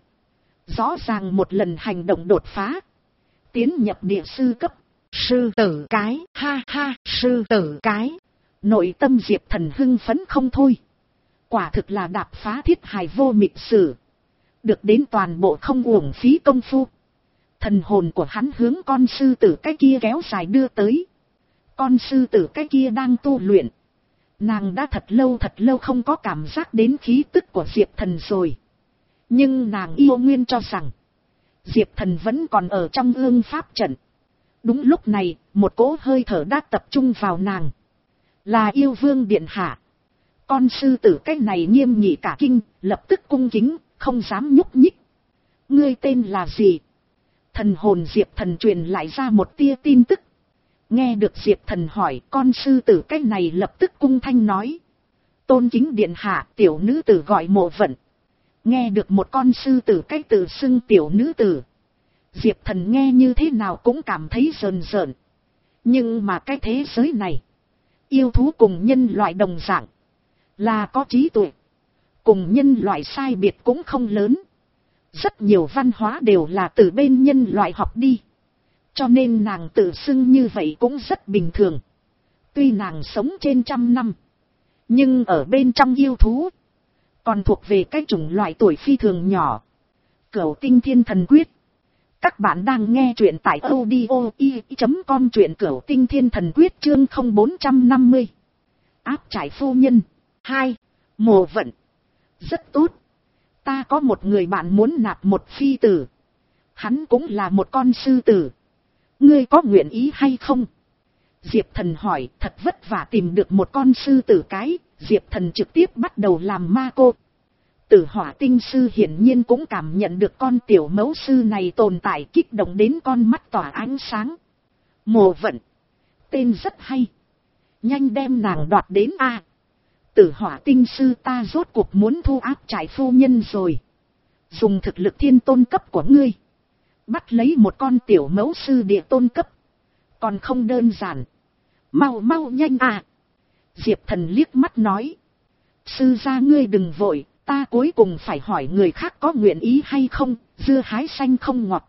rõ ràng một lần hành động đột phá, tiến nhập địa sư cấp. Sư tử cái, ha ha, sư tử cái. Nội tâm Diệp Thần hưng phấn không thôi. Quả thực là đạp phá thiết hài vô mịch sử. Được đến toàn bộ không uổng phí công phu. Thần hồn của hắn hướng con sư tử cái kia kéo dài đưa tới. Con sư tử cái kia đang tu luyện. Nàng đã thật lâu thật lâu không có cảm giác đến khí tức của Diệp Thần rồi. Nhưng nàng yêu nguyên cho rằng Diệp Thần vẫn còn ở trong ương pháp trận. Đúng lúc này, một cỗ hơi thở đã tập trung vào nàng. Là yêu vương điện hạ. Con sư tử cái này nghiêm nghị cả kinh, lập tức cung kính, không dám nhúc nhích. Ngươi tên là gì? Thần hồn Diệp Thần truyền lại ra một tia tin tức. Nghe được Diệp Thần hỏi, con sư tử cái này lập tức cung thanh nói. Tôn kính điện hạ, tiểu nữ tử gọi Mộ Vận. Nghe được một con sư tử cái từ xưng tiểu nữ tử, Diệp Thần nghe như thế nào cũng cảm thấy rờn rợn. Nhưng mà cái thế giới này, yêu thú cùng nhân loại đồng dạng, là có trí tuệ. Cùng nhân loại sai biệt cũng không lớn. Rất nhiều văn hóa đều là từ bên nhân loại học đi. Cho nên nàng tự xưng như vậy cũng rất bình thường. Tuy nàng sống trên trăm năm, nhưng ở bên trong yêu thú, còn thuộc về cái chủng loại tuổi phi thường nhỏ. Cửu Tinh Thiên Thần Quyết. Các bạn đang nghe truyện tại audio i chấm com, truyện Cửu Tinh Thiên Thần Quyết chương không bốn trăm năm mươi. Áp trải phu nhân. hai. Mộ Vận. Rất tốt. Ta có một người bạn muốn nạp một phi tử. Hắn cũng là một con sư tử. Ngươi có nguyện ý hay không? Diệp Thần hỏi. Thật vất vả tìm được một con sư tử cái. Diệp Thần trực tiếp bắt đầu làm ma cô. Tử Hỏa Tinh Sư hiển nhiên cũng cảm nhận được con tiểu mẫu sư này tồn tại, kích động đến con mắt tỏa ánh sáng. Mộ Vận, tên rất hay, nhanh đem nàng đoạt đến a. Tử Hỏa tinh sư ta rốt cuộc muốn thu áp trại phu nhân rồi. Dùng thực lực thiên tôn cấp của ngươi, bắt lấy một con tiểu mẫu sư địa tôn cấp, còn không đơn giản. Mau mau nhanh à. Diệp Thần liếc mắt nói, sư gia ngươi đừng vội, ta cuối cùng phải hỏi người khác có nguyện ý hay không, dưa hái xanh không ngọt.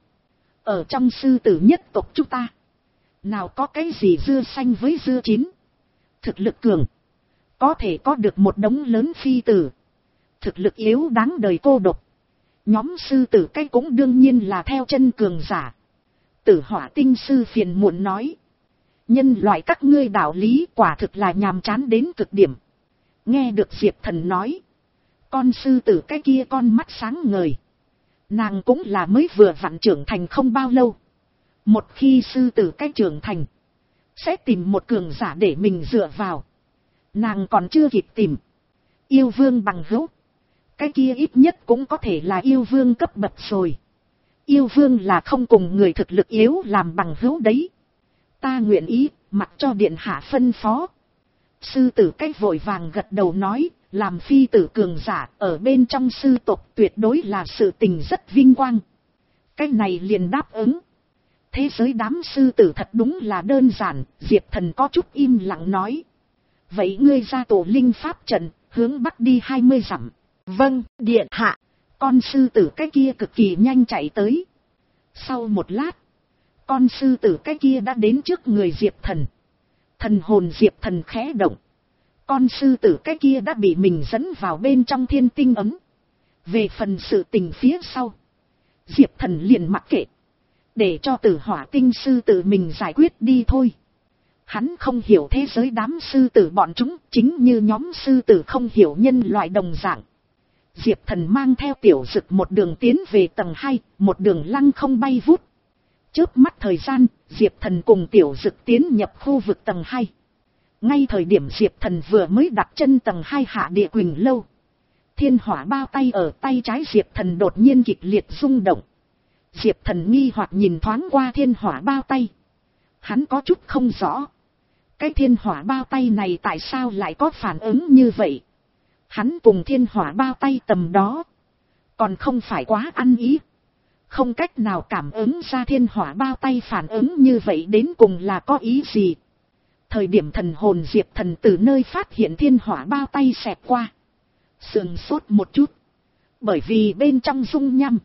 Ở trong sư tử nhất tộc chúng ta, nào có cái gì dưa xanh với dưa chín. Thực lực cường, có thể có được một đống lớn phi tử. Thực lực yếu đáng đời cô độc. Nhóm sư tử cái cũng đương nhiên là theo chân cường giả. Tử Hỏa tinh sư phiền muộn nói, nhân loại các ngươi đạo lý quả thực là nhàm chán đến cực điểm. Nghe được Diệp Thần nói, con sư tử cái kia con mắt sáng ngời. Nàng cũng là mới vừa vặn trưởng thành không bao lâu. Một khi sư tử cái trưởng thành, sẽ tìm một cường giả để mình dựa vào. Nàng còn chưa kịp tìm yêu vương bằng hữu, cái kia ít nhất cũng có thể là yêu vương cấp bậc rồi. Yêu vương là không cùng người thực lực yếu làm bằng hữu đấy. Ta nguyện ý, mặc cho điện hạ phân phó. Sư tử cái vội vàng gật đầu nói, làm phi tử cường giả ở bên trong sư tộc tuyệt đối là sự tình rất vinh quang. Cái này liền đáp ứng. Thế giới đám sư tử thật đúng là đơn giản. Diệp Thần có chút im lặng nói, vậy ngươi ra tổ linh pháp trận, hướng bắc đi hai mươi dặm. Vâng, điện hạ. Con sư tử cái kia cực kỳ nhanh chạy tới. Sau một lát, con sư tử cái kia đã đến trước người Diệp Thần. Thần hồn Diệp Thần khẽ động. Con sư tử cái kia đã bị mình dẫn vào bên trong thiên tinh ấm. Về phần sự tình phía sau, Diệp Thần liền mặc kệ, để cho Tử Hỏa tinh sư tự mình giải quyết đi thôi. Hắn không hiểu thế giới đám sư tử bọn chúng, chính như nhóm sư tử không hiểu nhân loại đồng dạng. Diệp Thần mang theo Tiểu Dực một đường tiến về tầng hai, một đường lăng không bay vút. Chớp mắt thời gian, Diệp Thần cùng Tiểu Dực tiến nhập khu vực tầng hai. Ngay thời điểm Diệp Thần vừa mới đặt chân tầng hai hạ địa Quỳnh lâu, thiên hỏa bao tay ở tay trái Diệp Thần đột nhiên kịch liệt rung động. Diệp Thần nghi hoặc nhìn thoáng qua thiên hỏa bao tay. Hắn có chút không rõ, cái thiên hỏa bao tay này tại sao lại có phản ứng như vậy. Hắn cùng thiên hỏa bao tay tầm đó, còn không phải quá ăn ý. Không cách nào cảm ứng ra thiên hỏa bao tay phản ứng như vậy đến cùng là có ý gì. Thời điểm thần hồn Diệp Thần từ nơi phát hiện thiên hỏa bao tay xẹt qua, sườn sốt một chút. Bởi vì bên trong dung nham,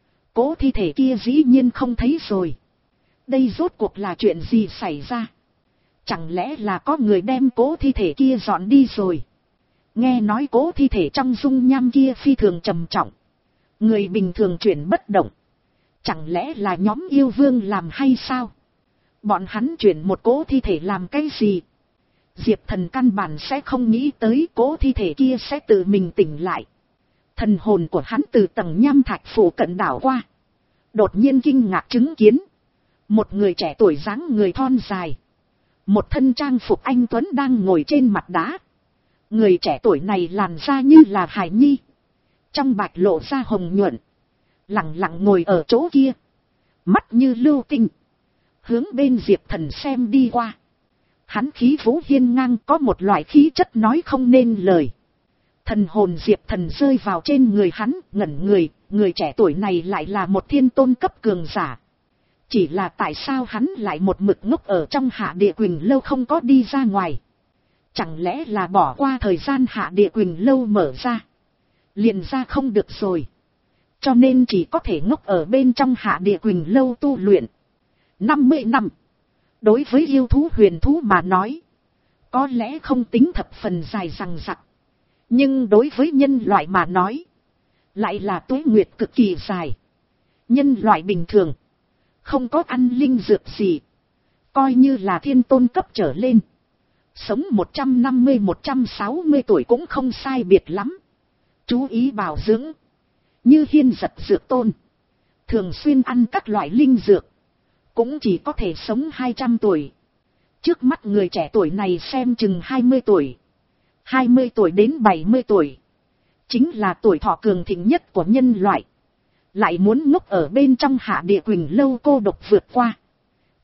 cố thi thể kia dĩ nhiên không thấy rồi. Đây rốt cuộc là chuyện gì xảy ra? Chẳng lẽ là có người đem cố thi thể kia dọn đi rồi? Nghe nói cố thi thể trong dung nham kia phi thường trầm trọng, người bình thường chuyển bất động. Chẳng lẽ là nhóm yêu vương làm hay sao? Bọn hắn chuyển một cố thi thể làm cái gì? Diệp Thần căn bản sẽ không nghĩ tới cố thi thể kia sẽ tự mình tỉnh lại. Thần hồn của hắn từ tầng nham thạch phủ cận đảo qua, đột nhiên kinh ngạc chứng kiến một người trẻ tuổi dáng người thon dài, một thân trang phục anh tuấn đang ngồi trên mặt đá. Người trẻ tuổi này làn da như là hài nhi, trong bạch lộ ra hồng nhuận, lặng lặng ngồi ở chỗ kia, mắt như lưu tinh, hướng bên Diệp Thần xem đi qua. Hắn khí vũ hiên ngang, có một loại khí chất nói không nên lời. Thần hồn Diệp Thần rơi vào trên người hắn, ngẩn người, người trẻ tuổi này lại là một thiên tôn cấp cường giả. Chỉ là tại sao hắn lại một mực ngốc ở trong hạ địa Quỳnh lâu không có đi ra ngoài? Chẳng lẽ là bỏ qua thời gian hạ địa Quỳnh lâu mở ra, liền ra không được rồi, cho nên chỉ có thể ngốc ở bên trong hạ địa Quỳnh lâu tu luyện. năm mươi năm, đối với yêu thú huyền thú mà nói, có lẽ không tính thập phần dài dằng dặc, nhưng đối với nhân loại mà nói, lại là tuế nguyệt cực kỳ dài. Nhân loại bình thường, không có ăn linh dược gì, coi như là thiên tôn cấp trở lên, sống một trăm năm mươi một trăm sáu mươi tuổi cũng không sai biệt lắm. Chú ý bảo dưỡng, như Hiên Giật dược tôn, thường xuyên ăn các loại linh dược, cũng chỉ có thể sống hai trăm tuổi. Trước mắt người trẻ tuổi này xem chừng hai mươi tuổi, hai mươi tuổi đến bảy mươi tuổi, chính là tuổi thọ cường thịnh nhất của nhân loại. Lại muốn ngốc ở bên trong hạ địa Quỳnh lâu cô độc vượt qua,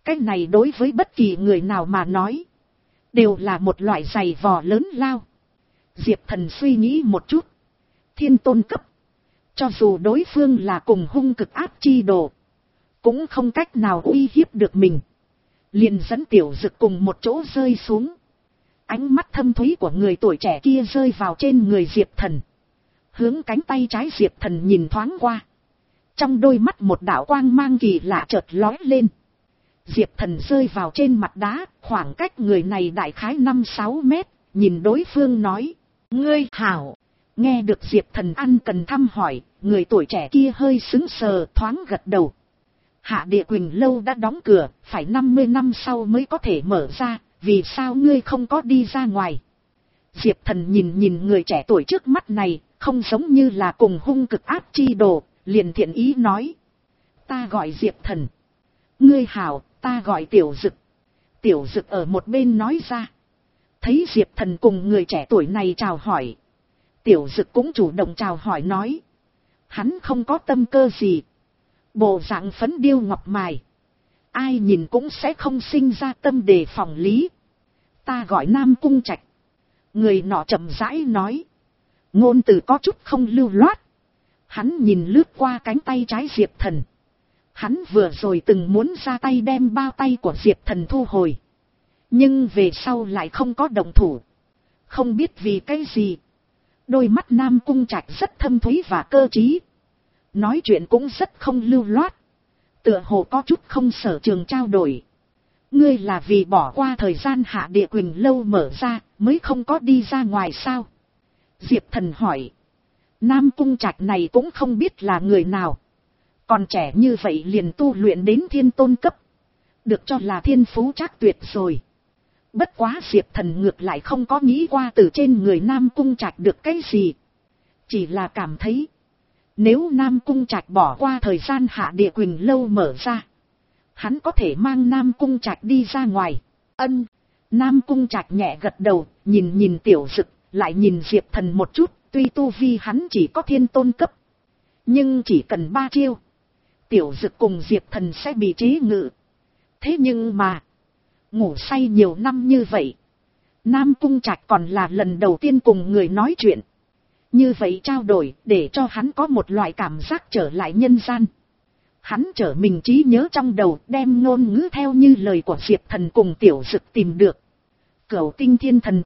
cái này đối với bất kỳ người nào mà nói, đều là một loại giày vò lớn lao. Diệp Thần suy nghĩ một chút, thiên tôn cấp, cho dù đối phương là cùng hung cực áp chi đồ, cũng không cách nào uy hiếp được mình, liền dẫn tiểu dực cùng một chỗ rơi xuống. Ánh mắt thâm thúy của người tuổi trẻ kia rơi vào trên người Diệp Thần, hướng cánh tay trái Diệp Thần nhìn thoáng qua, trong đôi mắt một đạo quang mang kỳ lạ chợt lói lên. Diệp Thần rơi vào trên mặt đá, khoảng cách người này đại khái năm sáu mét, nhìn đối phương nói, ngươi hảo. Nghe được Diệp Thần ăn cần thăm hỏi, người tuổi trẻ kia hơi sững sờ, thoáng gật đầu. Hạ Địa Quỳnh lâu đã đóng cửa, phải năm mươi năm sau mới có thể mở ra, vì sao ngươi không có đi ra ngoài? Diệp Thần nhìn nhìn người trẻ tuổi trước mắt này, không giống như là cùng hung cực áp chi đồ, liền thiện ý nói. Ta gọi Diệp Thần. Ngươi hảo, ta gọi Tiểu Dực. Tiểu Dực ở một bên nói ra. Thấy Diệp Thần cùng người trẻ tuổi này chào hỏi, Tiểu Dực cũng chủ động chào hỏi nói. Hắn không có tâm cơ gì, bộ dạng phấn điêu ngọc mài, ai nhìn cũng sẽ không sinh ra tâm đề phòng lý. Ta gọi Nam Cung Trạch. Người nọ chậm rãi nói, ngôn từ có chút không lưu loát. Hắn nhìn lướt qua cánh tay trái Diệp Thần. Hắn vừa rồi từng muốn ra tay đem bao tay của Diệp Thần thu hồi, nhưng về sau lại không có động thủ. Không biết vì cái gì, đôi mắt Nam Cung Trạch rất thâm thúy và cơ trí, nói chuyện cũng rất không lưu loát, tựa hồ có chút không sở trường trao đổi. Ngươi là vì bỏ qua thời gian Hạ Địa Quỳnh lâu mở ra mới không có đi ra ngoài sao? Diệp Thần hỏi. Nam Cung Trạch này cũng không biết là người nào, còn trẻ như vậy liền tu luyện đến thiên tôn cấp, được cho là thiên phú trác tuyệt rồi. Bất quá Diệp Thần ngược lại không có nghĩ qua từ trên người Nam Cung Trạch được cái gì, chỉ là cảm thấy nếu Nam Cung Trạch bỏ qua thời gian Hạ Địa Quỳnh lâu mở ra, hắn có thể mang Nam Cung Trạch đi ra ngoài. Ân. Nam Cung Trạch nhẹ gật đầu, nhìn nhìn Tiểu Dực, lại nhìn Diệp Thần một chút. Tuy tu vi hắn chỉ có thiên tôn cấp, nhưng chỉ cần ba chiêu, Tiểu Dực cùng Diệp Thần sẽ bị chế ngự. Thế nhưng mà, ngủ say nhiều năm như vậy, Nam Cung Trạch còn là lần đầu tiên cùng người nói chuyện. Như vậy trao đổi để cho hắn có một loại cảm giác trở lại nhân gian. Hắn trở mình trí nhớ trong đầu, đem ngôn ngữ theo như lời của Diệp Thần cùng Tiểu Dực tìm được. Cửu Tinh Thiên Thần